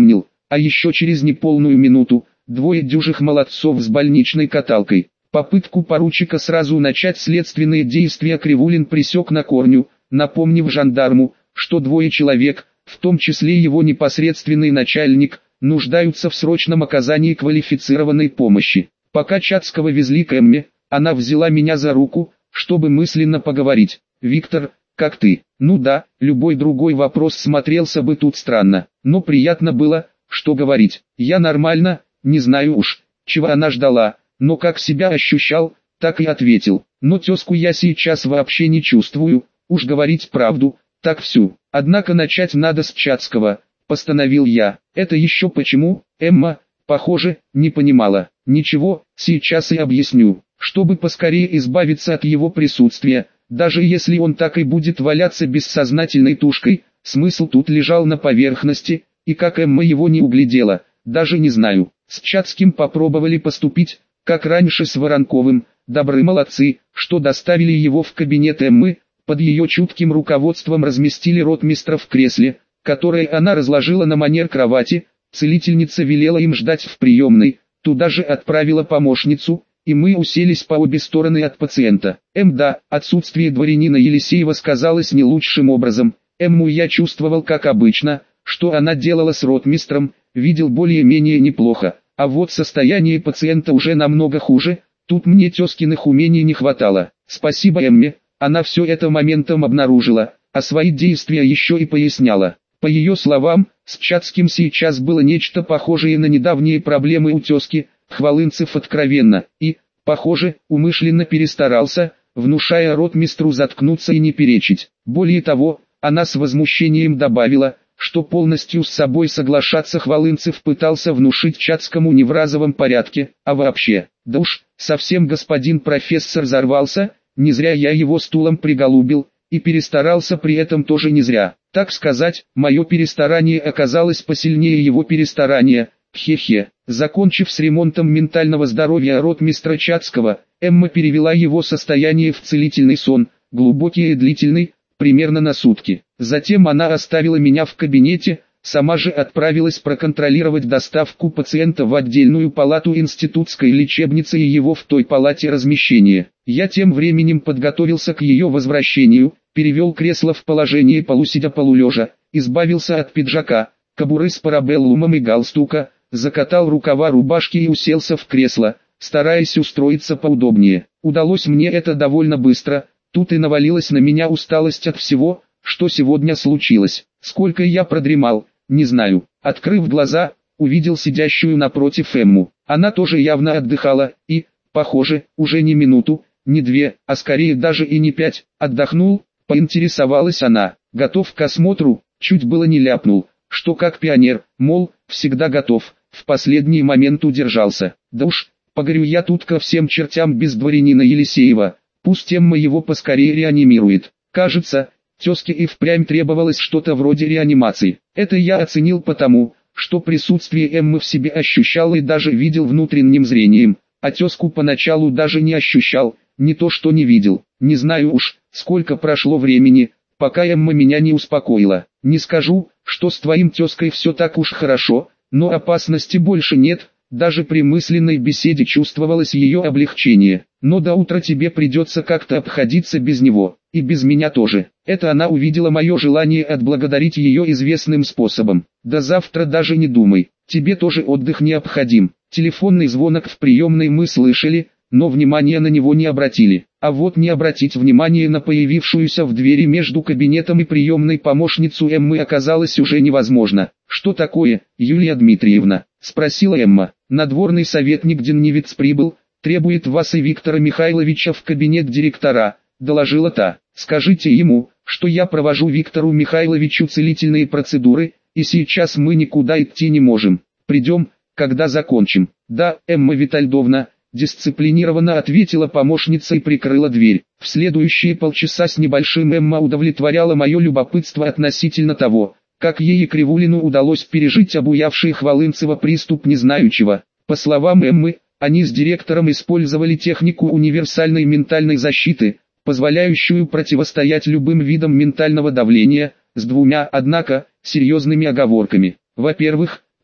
а еще через неполную минуту, двое дюжих молодцов с больничной каталкой. Попытку поручика сразу начать следственные действия Кривулин пресек на корню, напомнив жандарму, что двое человек, в том числе его непосредственный начальник, нуждаются в срочном оказании квалифицированной помощи. Пока Чацкого везли к Эмме, она взяла меня за руку, чтобы мысленно поговорить. «Виктор, как ты?» Ну да, любой другой вопрос смотрелся бы тут странно, но приятно было, что говорить. Я нормально, не знаю уж, чего она ждала, но как себя ощущал, так и ответил. Но тезку я сейчас вообще не чувствую, уж говорить правду, так всю. Однако начать надо с Чацкого, постановил я. Это еще почему? Эмма, похоже, не понимала. Ничего, сейчас и объясню. Чтобы поскорее избавиться от его присутствия, даже если он так и будет валяться бессознательной тушкой, смысл тут лежал на поверхности, и как Эмма его не углядела, даже не знаю. С Чацким попробовали поступить, как раньше с Воронковым, добры молодцы, что доставили его в кабинет Эммы, под ее чутким руководством разместили ротмистра в кресле, которое она разложила на манер кровати, целительница велела им ждать в приемной, туда же отправила помощницу, и мы уселись по обе стороны от пациента. Эм да, отсутствие дворянина Елисеева сказалось не лучшим образом. Эмму я чувствовал как обычно, что она делала с ротмистром, видел более-менее неплохо, а вот состояние пациента уже намного хуже, тут мне тезкиных умений не хватало. Спасибо Эмме, она все это моментом обнаружила, а свои действия еще и поясняла. По ее словам, с Чацким сейчас было нечто похожее на недавние проблемы у тезки. Хвалынцев откровенно и, похоже, умышленно перестарался, внушая ротмистру заткнуться и не перечить. Более того, она с возмущением добавила, что полностью с собой соглашаться Хвалынцев пытался внушить Чацкому не в разовом порядке, а вообще. Да уж, совсем господин профессор взорвался, не зря я его стулом приголубил, и перестарался при этом тоже не зря. Так сказать, мое перестарание оказалось посильнее его перестарания. Хе-хе. Закончив с ремонтом ментального здоровья ротмистра Чацкого, Эмма перевела его состояние в целительный сон, глубокий и длительный, примерно на сутки. Затем она оставила меня в кабинете, сама же отправилась проконтролировать доставку пациента в отдельную палату институтской лечебницы и его в той палате размещения. Я тем временем подготовился к ее возвращению, перевел кресло в положение полусидя-полулежа, избавился от пиджака, кобуры с парабеллумом и галстука, закатал рукава рубашки и уселся в кресло, стараясь устроиться поудобнее. Удалось мне это довольно быстро, тут и навалилась на меня усталость от всего, что сегодня случилось. Сколько я продремал, не знаю. Открыв глаза, увидел сидящую напротив Эмму. Она тоже явно отдыхала, и, похоже, уже не минуту, не две, а скорее даже и не пять. Отдохнул, поинтересовалась она. Готов к осмотру, чуть было не ляпнул, что как пионер, мол, всегда готов. В последний момент удержался. Да уж, погорю я тут ко всем чертям без дворянина Елисеева, пусть Эмма его поскорее реанимирует. Кажется, тезке и впрямь требовалось что-то вроде реанимации. Это я оценил потому, что присутствие Эммы в себе ощущал и даже видел внутренним зрением, а тезку поначалу даже не ощущал, не то что не видел. Не знаю уж, сколько прошло времени, пока Эмма меня не успокоила. Не скажу, что с твоим тезкой все так уж хорошо, но опасности больше нет, даже при мысленной беседе чувствовалось ее облегчение. Но до утра тебе придется как-то обходиться без него, и без меня тоже. Это она увидела мое желание отблагодарить ее известным способом. До завтра даже не думай, тебе тоже отдых необходим. Телефонный звонок в приемной мы слышали, но внимания на него не обратили. А вот не обратить внимание на появившуюся в двери между кабинетом и приемной помощницу Эммы оказалось уже невозможно. «Что такое, Юлия Дмитриевна?» – спросила Эмма. «Надворный советник Деннивец прибыл, требует вас и Виктора Михайловича в кабинет директора», – доложила та. «Скажите ему, что я провожу Виктору Михайловичу целительные процедуры, и сейчас мы никуда идти не можем. Придем, когда закончим». «Да, Эмма Витальдовна», – дисциплинированно ответила помощница и прикрыла дверь. В следующие полчаса с небольшим Эмма удовлетворяла мое любопытство относительно того, как ей и Кривулину удалось пережить обуявший Хвалынцева приступ незнаючего. По словам Эммы, они с директором использовали технику универсальной ментальной защиты, позволяющую противостоять любым видам ментального давления, с двумя, однако, серьезными оговорками. Во-первых,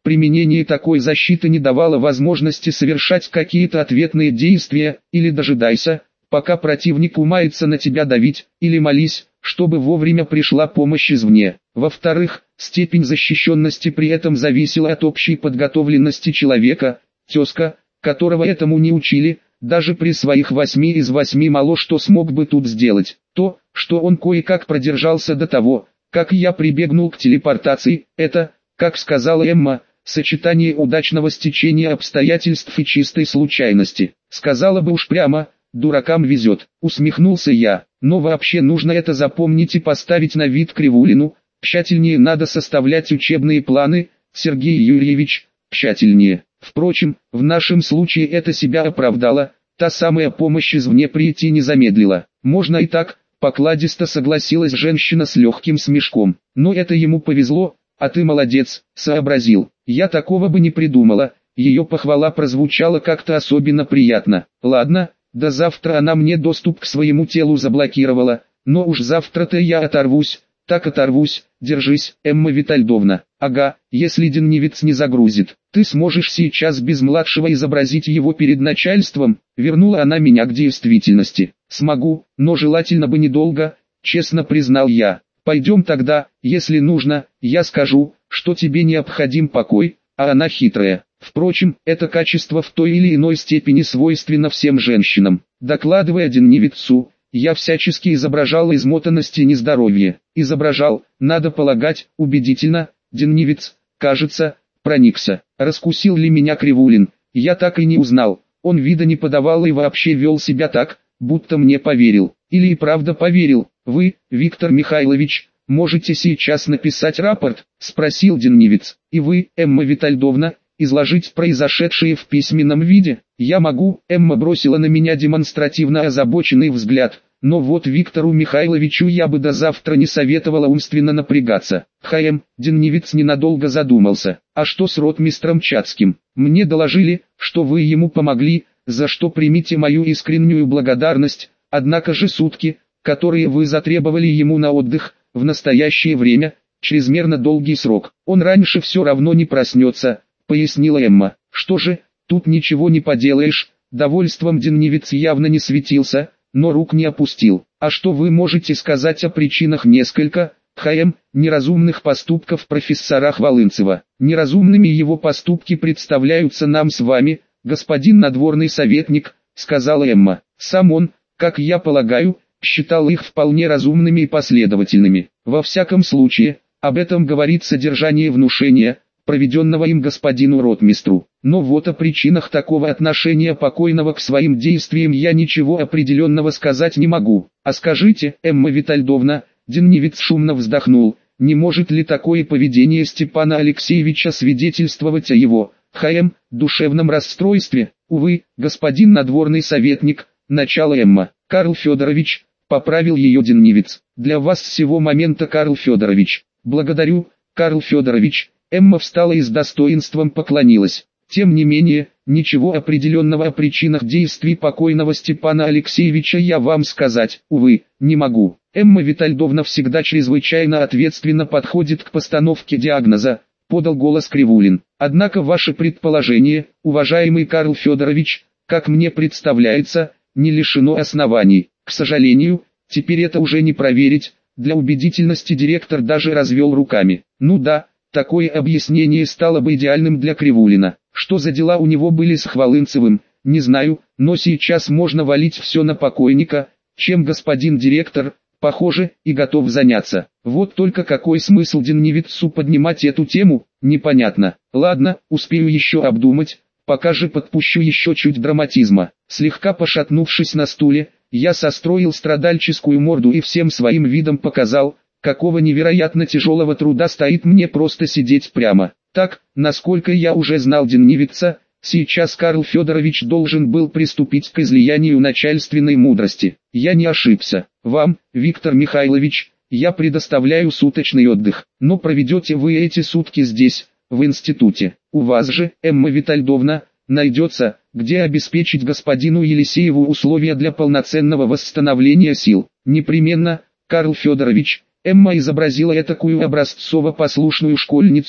Применение такой защиты не давало возможности совершать какие-то ответные действия, или дожидайся, пока противник умается на тебя давить, или молись, чтобы вовремя пришла помощь извне. Во-вторых, степень защищенности при этом зависела от общей подготовленности человека. Тезка, которого этому не учили, даже при своих восьми из восьми мало что смог бы тут сделать. То, что он кое-как продержался до того, как я прибегнул к телепортации, это, как сказала Эмма, сочетание удачного стечения обстоятельств и чистой случайности. Сказала бы уж прямо, дуракам везет, усмехнулся я, но вообще нужно это запомнить и поставить на вид Кривулину. Тщательнее надо составлять учебные планы, Сергей Юрьевич, тщательнее. Впрочем, в нашем случае это себя оправдало, та самая помощь извне прийти не замедлила. Можно и так, покладисто согласилась женщина с легким смешком. Но это ему повезло, а ты молодец, сообразил. Я такого бы не придумала, ее похвала прозвучала как-то особенно приятно. Ладно, до завтра она мне доступ к своему телу заблокировала, но уж завтра-то я оторвусь. Так оторвусь, держись, Эмма Витальдовна. Ага, если Деннивец не загрузит, ты сможешь сейчас без младшего изобразить его перед начальством. Вернула она меня к действительности. Смогу, но желательно бы недолго, честно признал я. Пойдем тогда, если нужно, я скажу, что тебе необходим покой, а она хитрая. Впрочем, это качество в той или иной степени свойственно всем женщинам. Докладывая Деннивецу, я всячески изображал измотанность и нездоровье. Изображал, надо полагать, убедительно. Деннивец, кажется, проникся. Раскусил ли меня Кривулин, я так и не узнал. Он вида не подавал и вообще вел себя так, будто мне поверил. Или и правда поверил. Вы, Виктор Михайлович, можете сейчас написать рапорт? Спросил Деннивец. И вы, Эмма Витальдовна, изложить произошедшее в письменном виде? Я могу. Эмма бросила на меня демонстративно озабоченный взгляд. Но вот Виктору Михайловичу я бы до завтра не советовала умственно напрягаться. ХМ, Деннивец ненадолго задумался. А что с ротмистром Чацким? Мне доложили, что вы ему помогли, за что примите мою искреннюю благодарность. Однако же сутки, которые вы затребовали ему на отдых, в настоящее время, чрезмерно долгий срок. Он раньше все равно не проснется, пояснила Эмма. Что же, тут ничего не поделаешь. Довольством Деннивец явно не светился, но рук не опустил. А что вы можете сказать о причинах несколько, ХМ, неразумных поступков профессора Хвалынцева? Неразумными его поступки представляются нам с вами, господин надворный советник, сказала Эмма. Сам он, как я полагаю, считал их вполне разумными и последовательными. Во всяком случае, об этом говорит содержание внушения, проведенного им господину ротмистру. Но вот о причинах такого отношения покойного к своим действиям я ничего определенного сказать не могу. А скажите, Эмма Витальдовна, Деннивец шумно вздохнул, не может ли такое поведение Степана Алексеевича свидетельствовать о его, ХМ, душевном расстройстве? Увы, господин надворный советник, начало Эмма. Карл Федорович, поправил ее Деннивец. Для вас с сего момента Карл Федорович. Благодарю, Карл Федорович. Эмма встала и с достоинством поклонилась. Тем не менее, ничего определенного о причинах действий покойного Степана Алексеевича я вам сказать, увы, не могу. Эмма Витальдовна всегда чрезвычайно ответственно подходит к постановке диагноза, подал голос Кривулин. Однако ваше предположение, уважаемый Карл Федорович, как мне представляется, не лишено оснований. К сожалению, теперь это уже не проверить. Для убедительности директор даже развел руками. Ну да, такое объяснение стало бы идеальным для Кривулина. Что за дела у него были с Хвалынцевым, не знаю, но сейчас можно валить все на покойника, чем господин директор, похоже, и готов заняться. Вот только какой смысл Деннивецу поднимать эту тему, непонятно. Ладно, успею еще обдумать, пока же подпущу еще чуть драматизма. Слегка пошатнувшись на стуле, я состроил страдальческую морду и всем своим видом показал, какого невероятно тяжелого труда стоит мне просто сидеть прямо. Так, насколько я уже знал Деннивеца, сейчас Карл Федорович должен был приступить к излиянию начальственной мудрости. Я не ошибся. Вам, Виктор Михайлович, я предоставляю суточный отдых, но проведете вы эти сутки здесь, в институте. У вас же, Эмма Витальдовна, найдется, где обеспечить господину Елисееву условия для полноценного восстановления сил. Непременно, Карл Федорович. Эмма изобразила этакую образцово-послушную школьницу,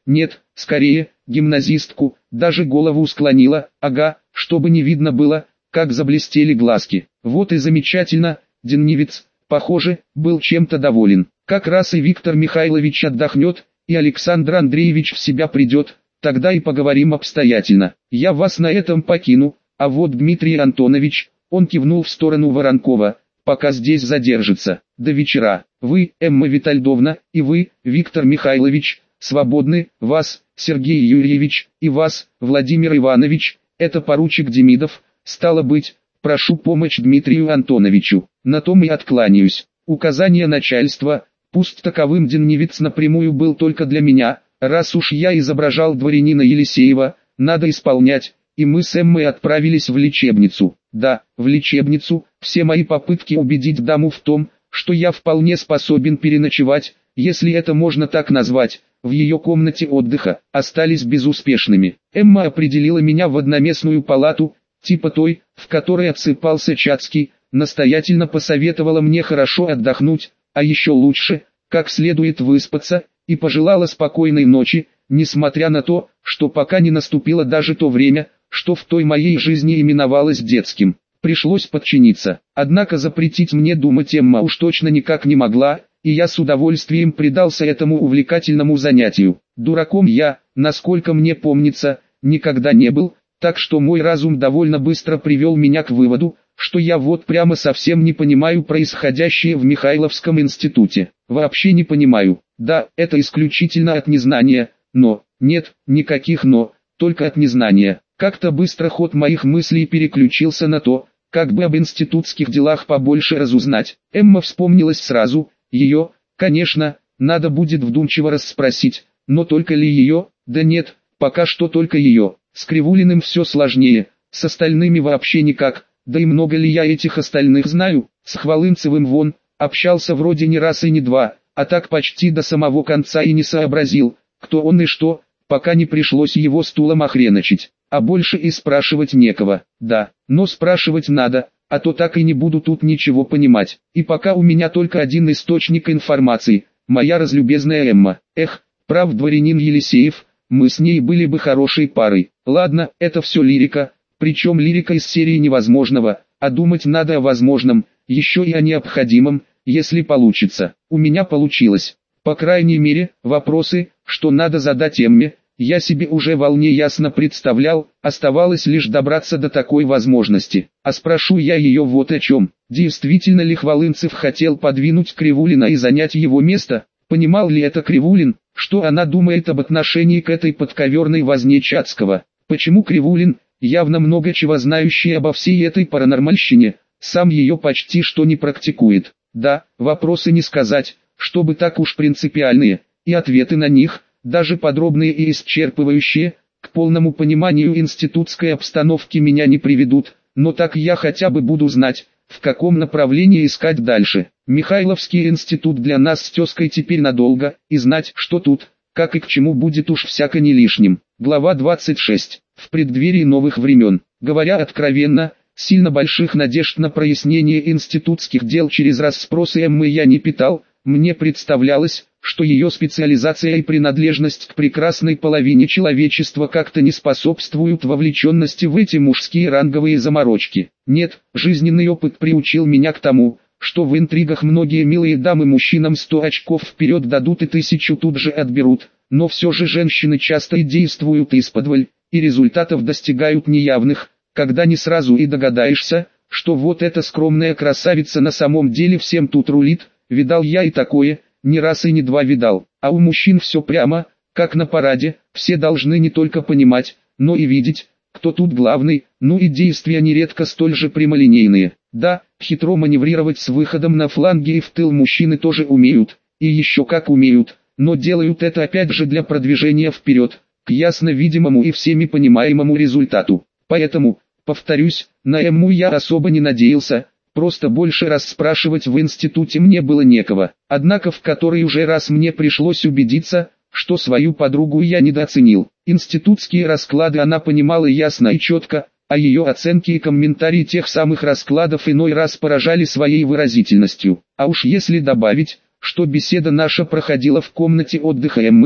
Нет, скорее, гимназистку, даже голову склонила, ага, чтобы не видно было, как заблестели глазки. Вот и замечательно, Деннивец, похоже, был чем-то доволен. Как раз и Виктор Михайлович отдохнет, и Александр Андреевич в себя придет, тогда и поговорим обстоятельно. Я вас на этом покину, а вот Дмитрий Антонович, он кивнул в сторону Воронкова, пока здесь задержится, до вечера. Вы, Эмма Витальдовна, и вы, Виктор Михайлович, свободны, вас, Сергей Юрьевич, и вас, Владимир Иванович, это поручик Демидов, стало быть, прошу помощь Дмитрию Антоновичу, на том и откланяюсь. Указание начальства, пусть таковым Деннивец напрямую был только для меня, раз уж я изображал дворянина Елисеева, надо исполнять, и мы с Эммой отправились в лечебницу. Да, в лечебницу, все мои попытки убедить даму в том, что я вполне способен переночевать, если это можно так назвать, в ее комнате отдыха, остались безуспешными. Эмма определила меня в одноместную палату, типа той, в которой отсыпался Чацкий, настоятельно посоветовала мне хорошо отдохнуть, а еще лучше, как следует выспаться, и пожелала спокойной ночи, несмотря на то, что пока не наступило даже то время, что в той моей жизни именовалось детским. Пришлось подчиниться, однако запретить мне думать Эмма уж точно никак не могла, и я с удовольствием предался этому увлекательному занятию. Дураком я, насколько мне помнится, никогда не был, так что мой разум довольно быстро привел меня к выводу, что я вот прямо совсем не понимаю происходящее в Михайловском институте. Вообще не понимаю. Да, это исключительно от незнания, но, нет, никаких но, только от незнания. Как-то быстро ход моих мыслей переключился на то, как бы об институтских делах побольше разузнать. Эмма вспомнилась сразу, ее, конечно, надо будет вдумчиво расспросить, но только ли ее? Да нет, пока что только ее. С Кривулиным все сложнее, с остальными вообще никак, да и много ли я этих остальных знаю? С Хвалынцевым вон, общался вроде не раз и не два, а так почти до самого конца и не сообразил, кто он и что, пока не пришлось его стулом охреночить. А больше и спрашивать некого. Да, но спрашивать надо, а то так и не буду тут ничего понимать. И пока у меня только один источник информации, моя разлюбезная Эмма. Эх, прав дворянин Елисеев, мы с ней были бы хорошей парой. Ладно, это все лирика, причем лирика из серии невозможного, а думать надо о возможном, еще и о необходимом, если получится. У меня получилось. По крайней мере, вопросы, что надо задать Эмме, я себе уже вполне ясно представлял, оставалось лишь добраться до такой возможности. А спрошу я ее вот о чем. Действительно ли Хвалынцев хотел подвинуть Кривулина и занять его место? Понимал ли это Кривулин, что она думает об отношении к этой подковерной возне Чацкого? Почему Кривулин, явно много чего знающий обо всей этой паранормальщине, сам ее почти что не практикует? Да, вопросы не сказать, чтобы так уж принципиальные, и ответы на них – даже подробные и исчерпывающие, к полному пониманию институтской обстановки меня не приведут, но так я хотя бы буду знать, в каком направлении искать дальше. Михайловский институт для нас с тезкой теперь надолго, и знать, что тут, как и к чему будет уж всяко не лишним. Глава двадцать шесть. В преддверии новых времен. Говоря откровенно, сильно больших надежд на прояснение институтских дел через расспросы Эммы я не питал, мне представлялось, что ее специализация и принадлежность к прекрасной половине человечества как-то не способствуют вовлеченности в эти мужские ранговые заморочки. Нет, жизненный опыт приучил меня к тому, что в интригах многие милые дамы мужчинам сто очков вперед дадут и тысячу тут же отберут, но все же женщины часто и действуют исподволь, и результатов достигают неявных, когда не сразу и догадаешься, что вот эта скромная красавица на самом деле всем тут рулит. Видал я и такое, не раз и не два видал, а у мужчин все прямо, как на параде, все должны не только понимать, но и видеть, кто тут главный, ну и действия нередко столь же прямолинейные. Да, хитро маневрировать с выходом на фланги и в тыл мужчины тоже умеют, и еще как умеют, но делают это опять же для продвижения вперед, к ясно видимому и всеми понимаемому результату. Поэтому, повторюсь, на Эмму я особо не надеялся. Просто больше раз спрашивать в институте мне было некого, однако в который уже раз мне пришлось убедиться, что свою подругу я недооценил. Институтские расклады она понимала ясно и четко, а ее оценки и комментарии тех самых раскладов иной раз поражали своей выразительностью. А уж если добавить, что беседа наша проходила в комнате отдыха Эммы,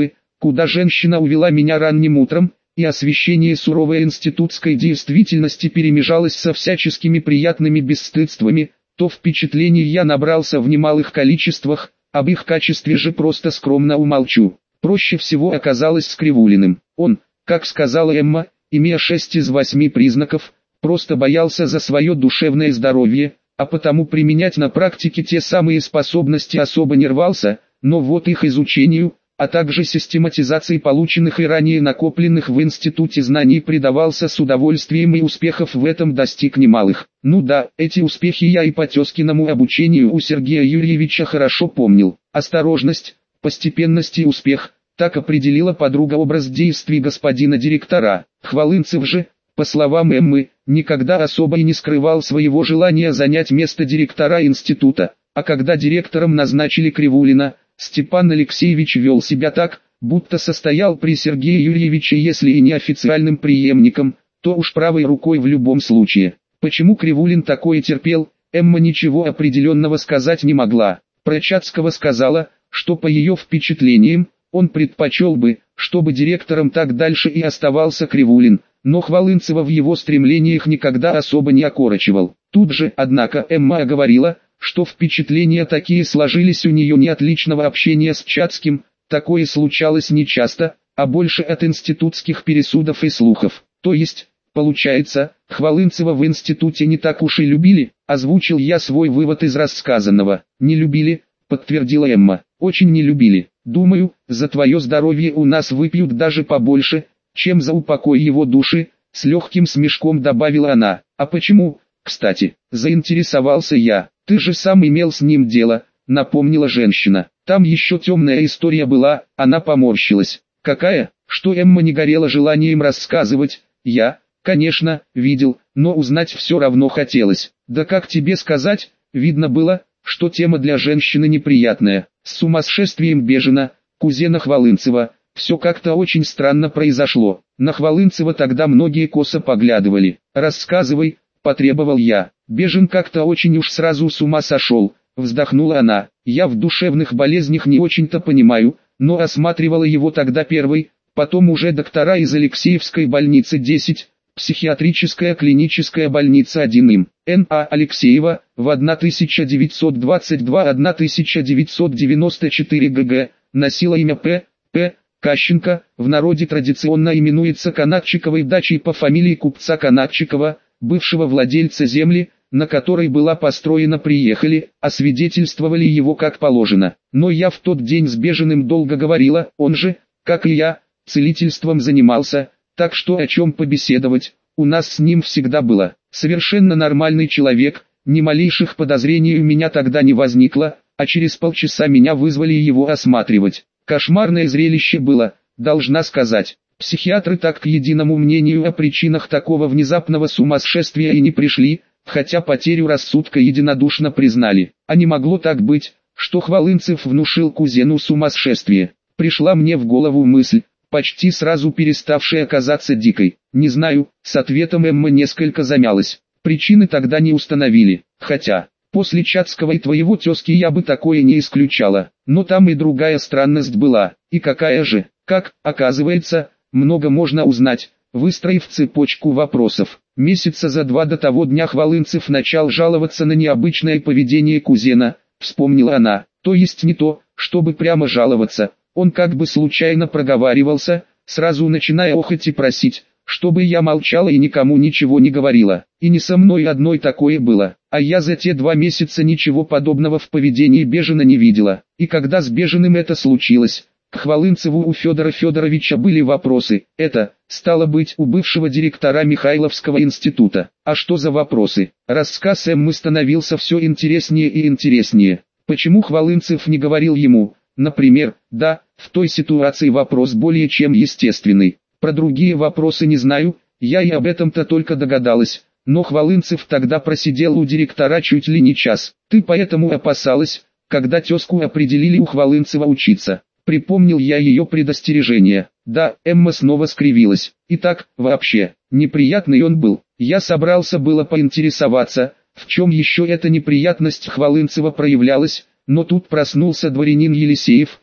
куда женщина увела меня ранним утром, и освещение суровой институтской действительности перемежалось со всяческими приятными бесстыдствами, то впечатлений я набрался в немалых количествах, об их качестве же просто скромно умолчу. Проще всего оказалось с Кривулиным. Он, как сказала Эмма, имея шесть из восьми признаков, просто боялся за свое душевное здоровье, а потому применять на практике те самые способности особо не рвался, но вот их изучению, а также систематизации полученных и ранее накопленных в институте знаний предавался с удовольствием и успехов в этом достиг немалых. Ну да, эти успехи я и по тезкиному обучению у Сергея Юрьевича хорошо помнил. Осторожность, постепенность и успех, так определила подруга образ действий господина директора. Хвалынцев же, по словам Эммы, никогда особо и не скрывал своего желания занять место директора института, а когда директором назначили Кривулина, Степан Алексеевич вел себя так, будто состоял при Сергее Юрьевиче если и не официальным преемником, то уж правой рукой в любом случае. Почему Кривулин такое терпел, Эмма ничего определенного сказать не могла. Про Чацкого сказала, что по ее впечатлениям, он предпочел бы, чтобы директором так дальше и оставался Кривулин, но Хвалынцева в его стремлениях никогда особо не окорочивал. Тут же, однако, Эмма оговорила, что впечатления такие сложились у нее не от личного общения с Чацким, такое случалось нечасто, а больше от институтских пересудов и слухов. То есть, получается, Хвалынцева в институте не так уж и любили, озвучил я свой вывод из рассказанного. Не любили, подтвердила Эмма, очень не любили. Думаю, за твое здоровье у нас выпьют даже побольше, чем за упокой его души, с легким смешком добавила она. А почему, кстати, заинтересовался я. Ты же сам имел с ним дело, напомнила женщина. Там еще темная история была, она поморщилась. Какая? Что Эмма не горела желанием рассказывать. Я, конечно, видел, но узнать все равно хотелось. Да как тебе сказать, видно было, что тема для женщины неприятная. С сумасшествием Бежина, кузена Хвалынцева, все как-то очень странно произошло. На Хвалынцева тогда многие косо поглядывали. Рассказывай, потребовал я. Бежин как-то очень уж сразу с ума сошел, вздохнула она. Я в душевных болезнях не очень-то понимаю, но осматривала его тогда первой, потом уже доктора из Алексеевской больницы десять, психиатрическая клиническая больница один им. Н А Алексеева, в тысяча девятьсот двадцать два — тысяча девятьсот девяносто четыре Г Г, носила имя П. П. Кащенко, в народе традиционно именуется Канатчиковой дачей по фамилии купца Канатчикова, бывшего владельца земли, на которой была построена приехали, освидетельствовали его как положено. Но я в тот день с Бежиным долго говорила, он же, как и я, целительством занимался, так что о чем побеседовать, у нас с ним всегда было. Совершенно нормальный человек, ни малейших подозрений у меня тогда не возникло, а через полчаса меня вызвали его осматривать. Кошмарное зрелище было, должна сказать. Психиатры так к единому мнению о причинах такого внезапного сумасшествия и не пришли, хотя потерю рассудка единодушно признали. А не могло так быть, что Хвалынцев внушил кузену сумасшествие. Пришла мне в голову мысль, почти сразу переставшая казаться дикой. Не знаю, с ответом Эмма несколько замялась. Причины тогда не установили, хотя, после Чацкого и твоего тезки я бы такое не исключала. Но там и другая странность была. И какая же? Как, оказывается, много можно узнать, выстроив цепочку вопросов. Месяца за два до того дня Хвалынцев начал жаловаться на необычное поведение кузена, вспомнила она. То есть не то, чтобы прямо жаловаться, он как бы случайно проговаривался, сразу начиная охоть и просить, чтобы я молчала и никому ничего не говорила. И не со мной одной такое было, а я за те два месяца ничего подобного в поведении Бежина не видела. И когда с Бежиным это случилось, к Хвалынцеву у Федора Федоровича были вопросы. Это, стало быть, у бывшего директора Михайловского института. А что за вопросы? Рассказ Эммы становился все интереснее и интереснее. Почему Хвалынцев не говорил ему, например, да, в той ситуации вопрос более чем естественный. Про другие вопросы не знаю, я и об этом-то только догадалась. Но Хвалынцев тогда просидел у директора чуть ли не час. Ты поэтому опасалась, когда тезку определили у Хвалынцева учиться. Припомнил я ее предостережение. Да, Эмма снова скривилась. Итак, вообще, неприятный он был. Я собрался было поинтересоваться, в чем еще эта неприятность Хвалынцева проявлялась, но тут проснулся дворянин Елисеев,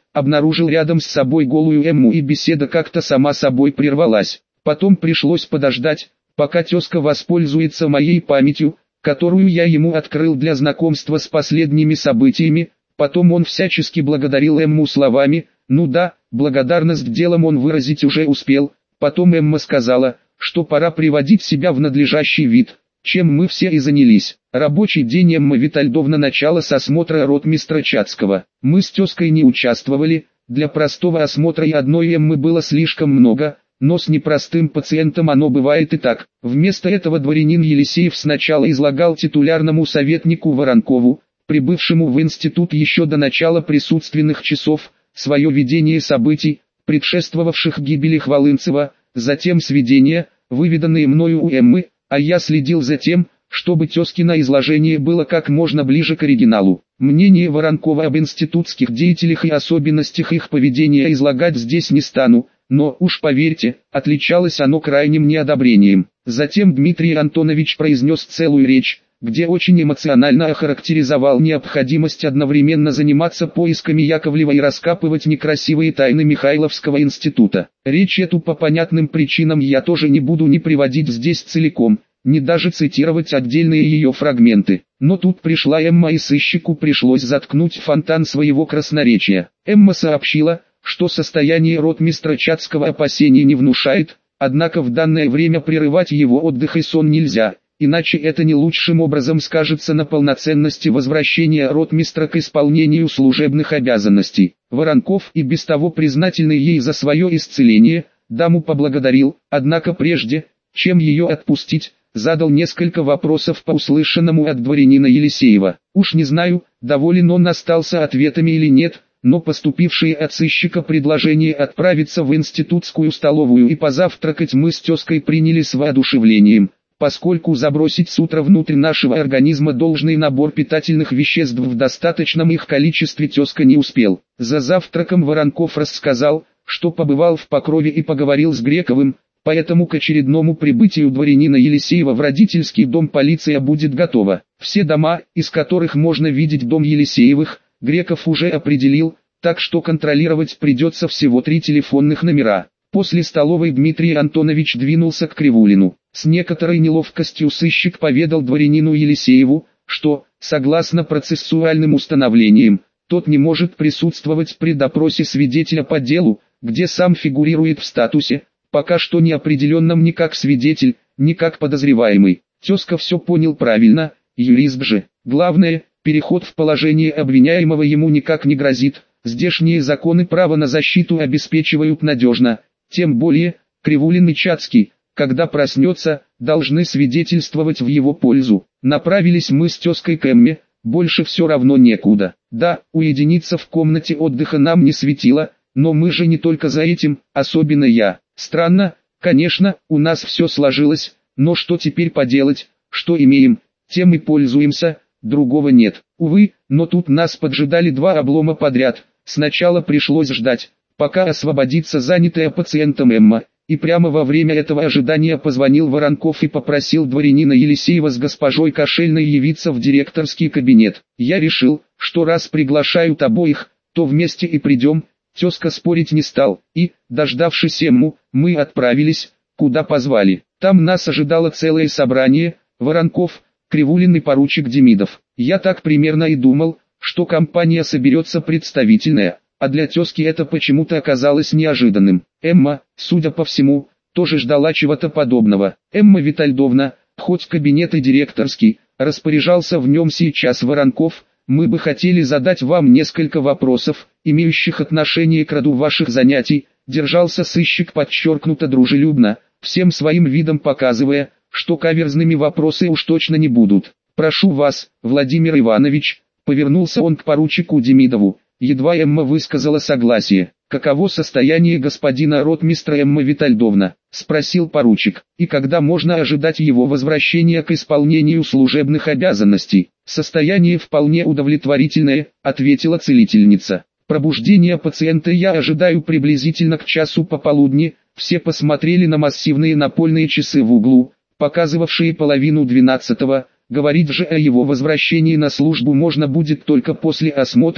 обнаружил рядом с собой голую Эмму, и беседа как-то сама собой прервалась. Потом пришлось подождать, пока тезка воспользуется моей памятью, которую я ему открыл для знакомства с последними событиями. Потом он всячески благодарил Эмму словами, ну да, благодарность делом он выразить уже успел. Потом Эмма сказала, что пора приводить себя в надлежащий вид, чем мы все и занялись. Рабочий день Эммы Витальдовна начала с осмотра ротмистра Чацкого. Мы с тезкой не участвовали, для простого осмотра и одной Эммы было слишком много, но с непростым пациентом оно бывает и так. Вместо этого дворянин Елисеев сначала излагал титулярному советнику Воронкову, прибывшему в институт еще до начала присутственных часов, свое видение событий, предшествовавших гибели Хвалынцева, затем сведения, выведанные мною у Эммы, а я следил за тем, чтобы тезкино изложение было как можно ближе к оригиналу. Мнение Воронкова об институтских деятелях и особенностях их поведения излагать здесь не стану, но, уж поверьте, отличалось оно крайним неодобрением. Затем Дмитрий Антонович произнес целую речь, где очень эмоционально охарактеризовал необходимость одновременно заниматься поисками Яковлева и раскапывать некрасивые тайны Михайловского института. Речь эту по понятным причинам я тоже не буду ни приводить здесь целиком, ни даже цитировать отдельные ее фрагменты. Но тут пришла Эмма, и сыщику пришлось заткнуть фонтан своего красноречия. Эмма сообщила, что состояние ротмистра Чацкого опасений не внушает, однако в данное время прерывать его отдых и сон нельзя, иначе это не лучшим образом скажется на полноценности возвращения ротмистра к исполнению служебных обязанностей. Воронков, и без того признательный ей за свое исцеление, даму поблагодарил, однако прежде, чем ее отпустить, задал несколько вопросов по услышанному от дворянина Елисеева. Уж не знаю, доволен он остался ответами или нет, но поступившее от сыщика предложение отправиться в институтскую столовую и позавтракать мы с тезкой приняли с воодушевлением, поскольку забросить с утра внутрь нашего организма должный набор питательных веществ в достаточном их количестве тезка не успел. За завтраком Воронков рассказал, что побывал в Покрове и поговорил с Грековым, поэтому к очередному прибытию дворянина Елисеева в родительский дом полиция будет готова. Все дома, из которых можно видеть дом Елисеевых, Греков уже определил, так что контролировать придется всего три телефонных номера. После столовой Дмитрий Антонович двинулся к Кривулину. С некоторой неловкостью сыщик поведал дворянину Елисееву, что, согласно процессуальным установлениям, тот не может присутствовать при допросе свидетеля по делу, где сам фигурирует в статусе, пока что не определенном ни как свидетель, ни как подозреваемый. Тезка все понял правильно, юрист же. Главное, переход в положение обвиняемого ему никак не грозит, здешние законы права на защиту обеспечивают надежно, тем более, Кривулин и Чацкий, когда проснется, должны свидетельствовать в его пользу. Направились мы с тезкой к Эмме, больше все равно некуда. Да, уединиться в комнате отдыха нам не светило, но мы же не только за этим, особенно я. Странно, конечно, у нас все сложилось, но что теперь поделать, что имеем, тем и пользуемся, другого нет. Увы, но тут нас поджидали два облома подряд. Сначала пришлось ждать, пока освободится занятая пациентом Эмма, и прямо во время этого ожидания позвонил Воронков и попросил дворянина Елисеева с госпожой Кошельной явиться в директорский кабинет. Я решил, что раз приглашают обоих, то вместе и придем. Тезка спорить не стал, и, дождавшись Эмму, мы отправились, куда позвали. Там нас ожидало целое собрание, Воронков, Кривулин и поручик Демидов. Я так примерно и думал, что компания соберется представительная, а для тезки это почему-то оказалось неожиданным. Эмма, судя по всему, тоже ждала чего-то подобного. Эмма Витальдовна, хоть кабинет и директорский, распоряжался в нем сейчас Воронков, мы бы хотели задать вам несколько вопросов, имеющих отношение к роду ваших занятий, держался сыщик подчеркнуто дружелюбно, всем своим видом показывая, что каверзными вопросы уж точно не будут. Прошу вас, Владимир Иванович, повернулся он к поручику Демидову, едва Эмма высказала согласие. Каково состояние господина ротмистра Эммы Витальдовна, спросил поручик, и когда можно ожидать его возвращения к исполнению служебных обязанностей? Состояние вполне удовлетворительное, ответила целительница. Пробуждение пациента я ожидаю приблизительно к часу пополудни. Все посмотрели на массивные напольные часы в углу, показывавшие половину двенадцатого. Говорить же о его возвращении на службу можно будет только после осмотра,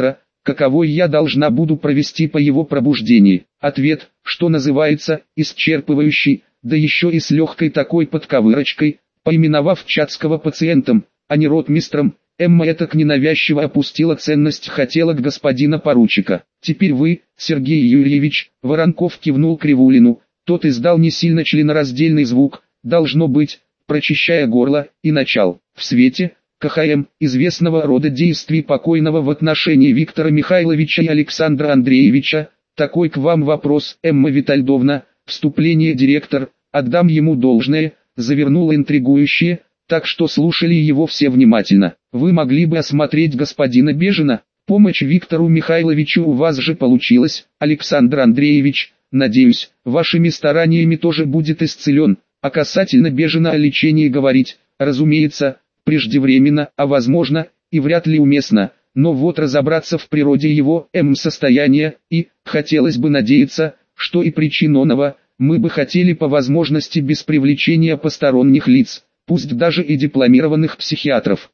каковой я должна буду провести по его пробуждении. Ответ, что называется, исчерпывающий, да еще и с легкой такой подковырочкой, поименовав Чацкого пациентом, а не ротмистром. Эмма этак ненавязчиво опустила ценность хотелок господина поручика. «Теперь вы, Сергей Юрьевич», — Воронков кивнул Кривулину, тот издал не сильно членораздельный звук, должно быть, прочищая горло, и начал. «В свете КХМ, известного рода действий покойного в отношении Виктора Михайловича и Александра Андреевича, такой к вам вопрос, Эмма Витальдовна, вступление директор, отдам ему должное», завернула интригующее, так что слушали его все внимательно. «Вы могли бы осмотреть господина Бежина? Помощь Виктору Михайловичу у вас же получилась, Александр Андреевич, надеюсь, вашими стараниями тоже будет исцелен, а касательно Бежина о лечении говорить, разумеется, преждевременно, а возможно, и вряд ли уместно, но вот разобраться в природе его М состояния, и, хотелось бы надеяться, что и причин оного, мы бы хотели по возможности без привлечения посторонних лиц, пусть даже и дипломированных психиатров.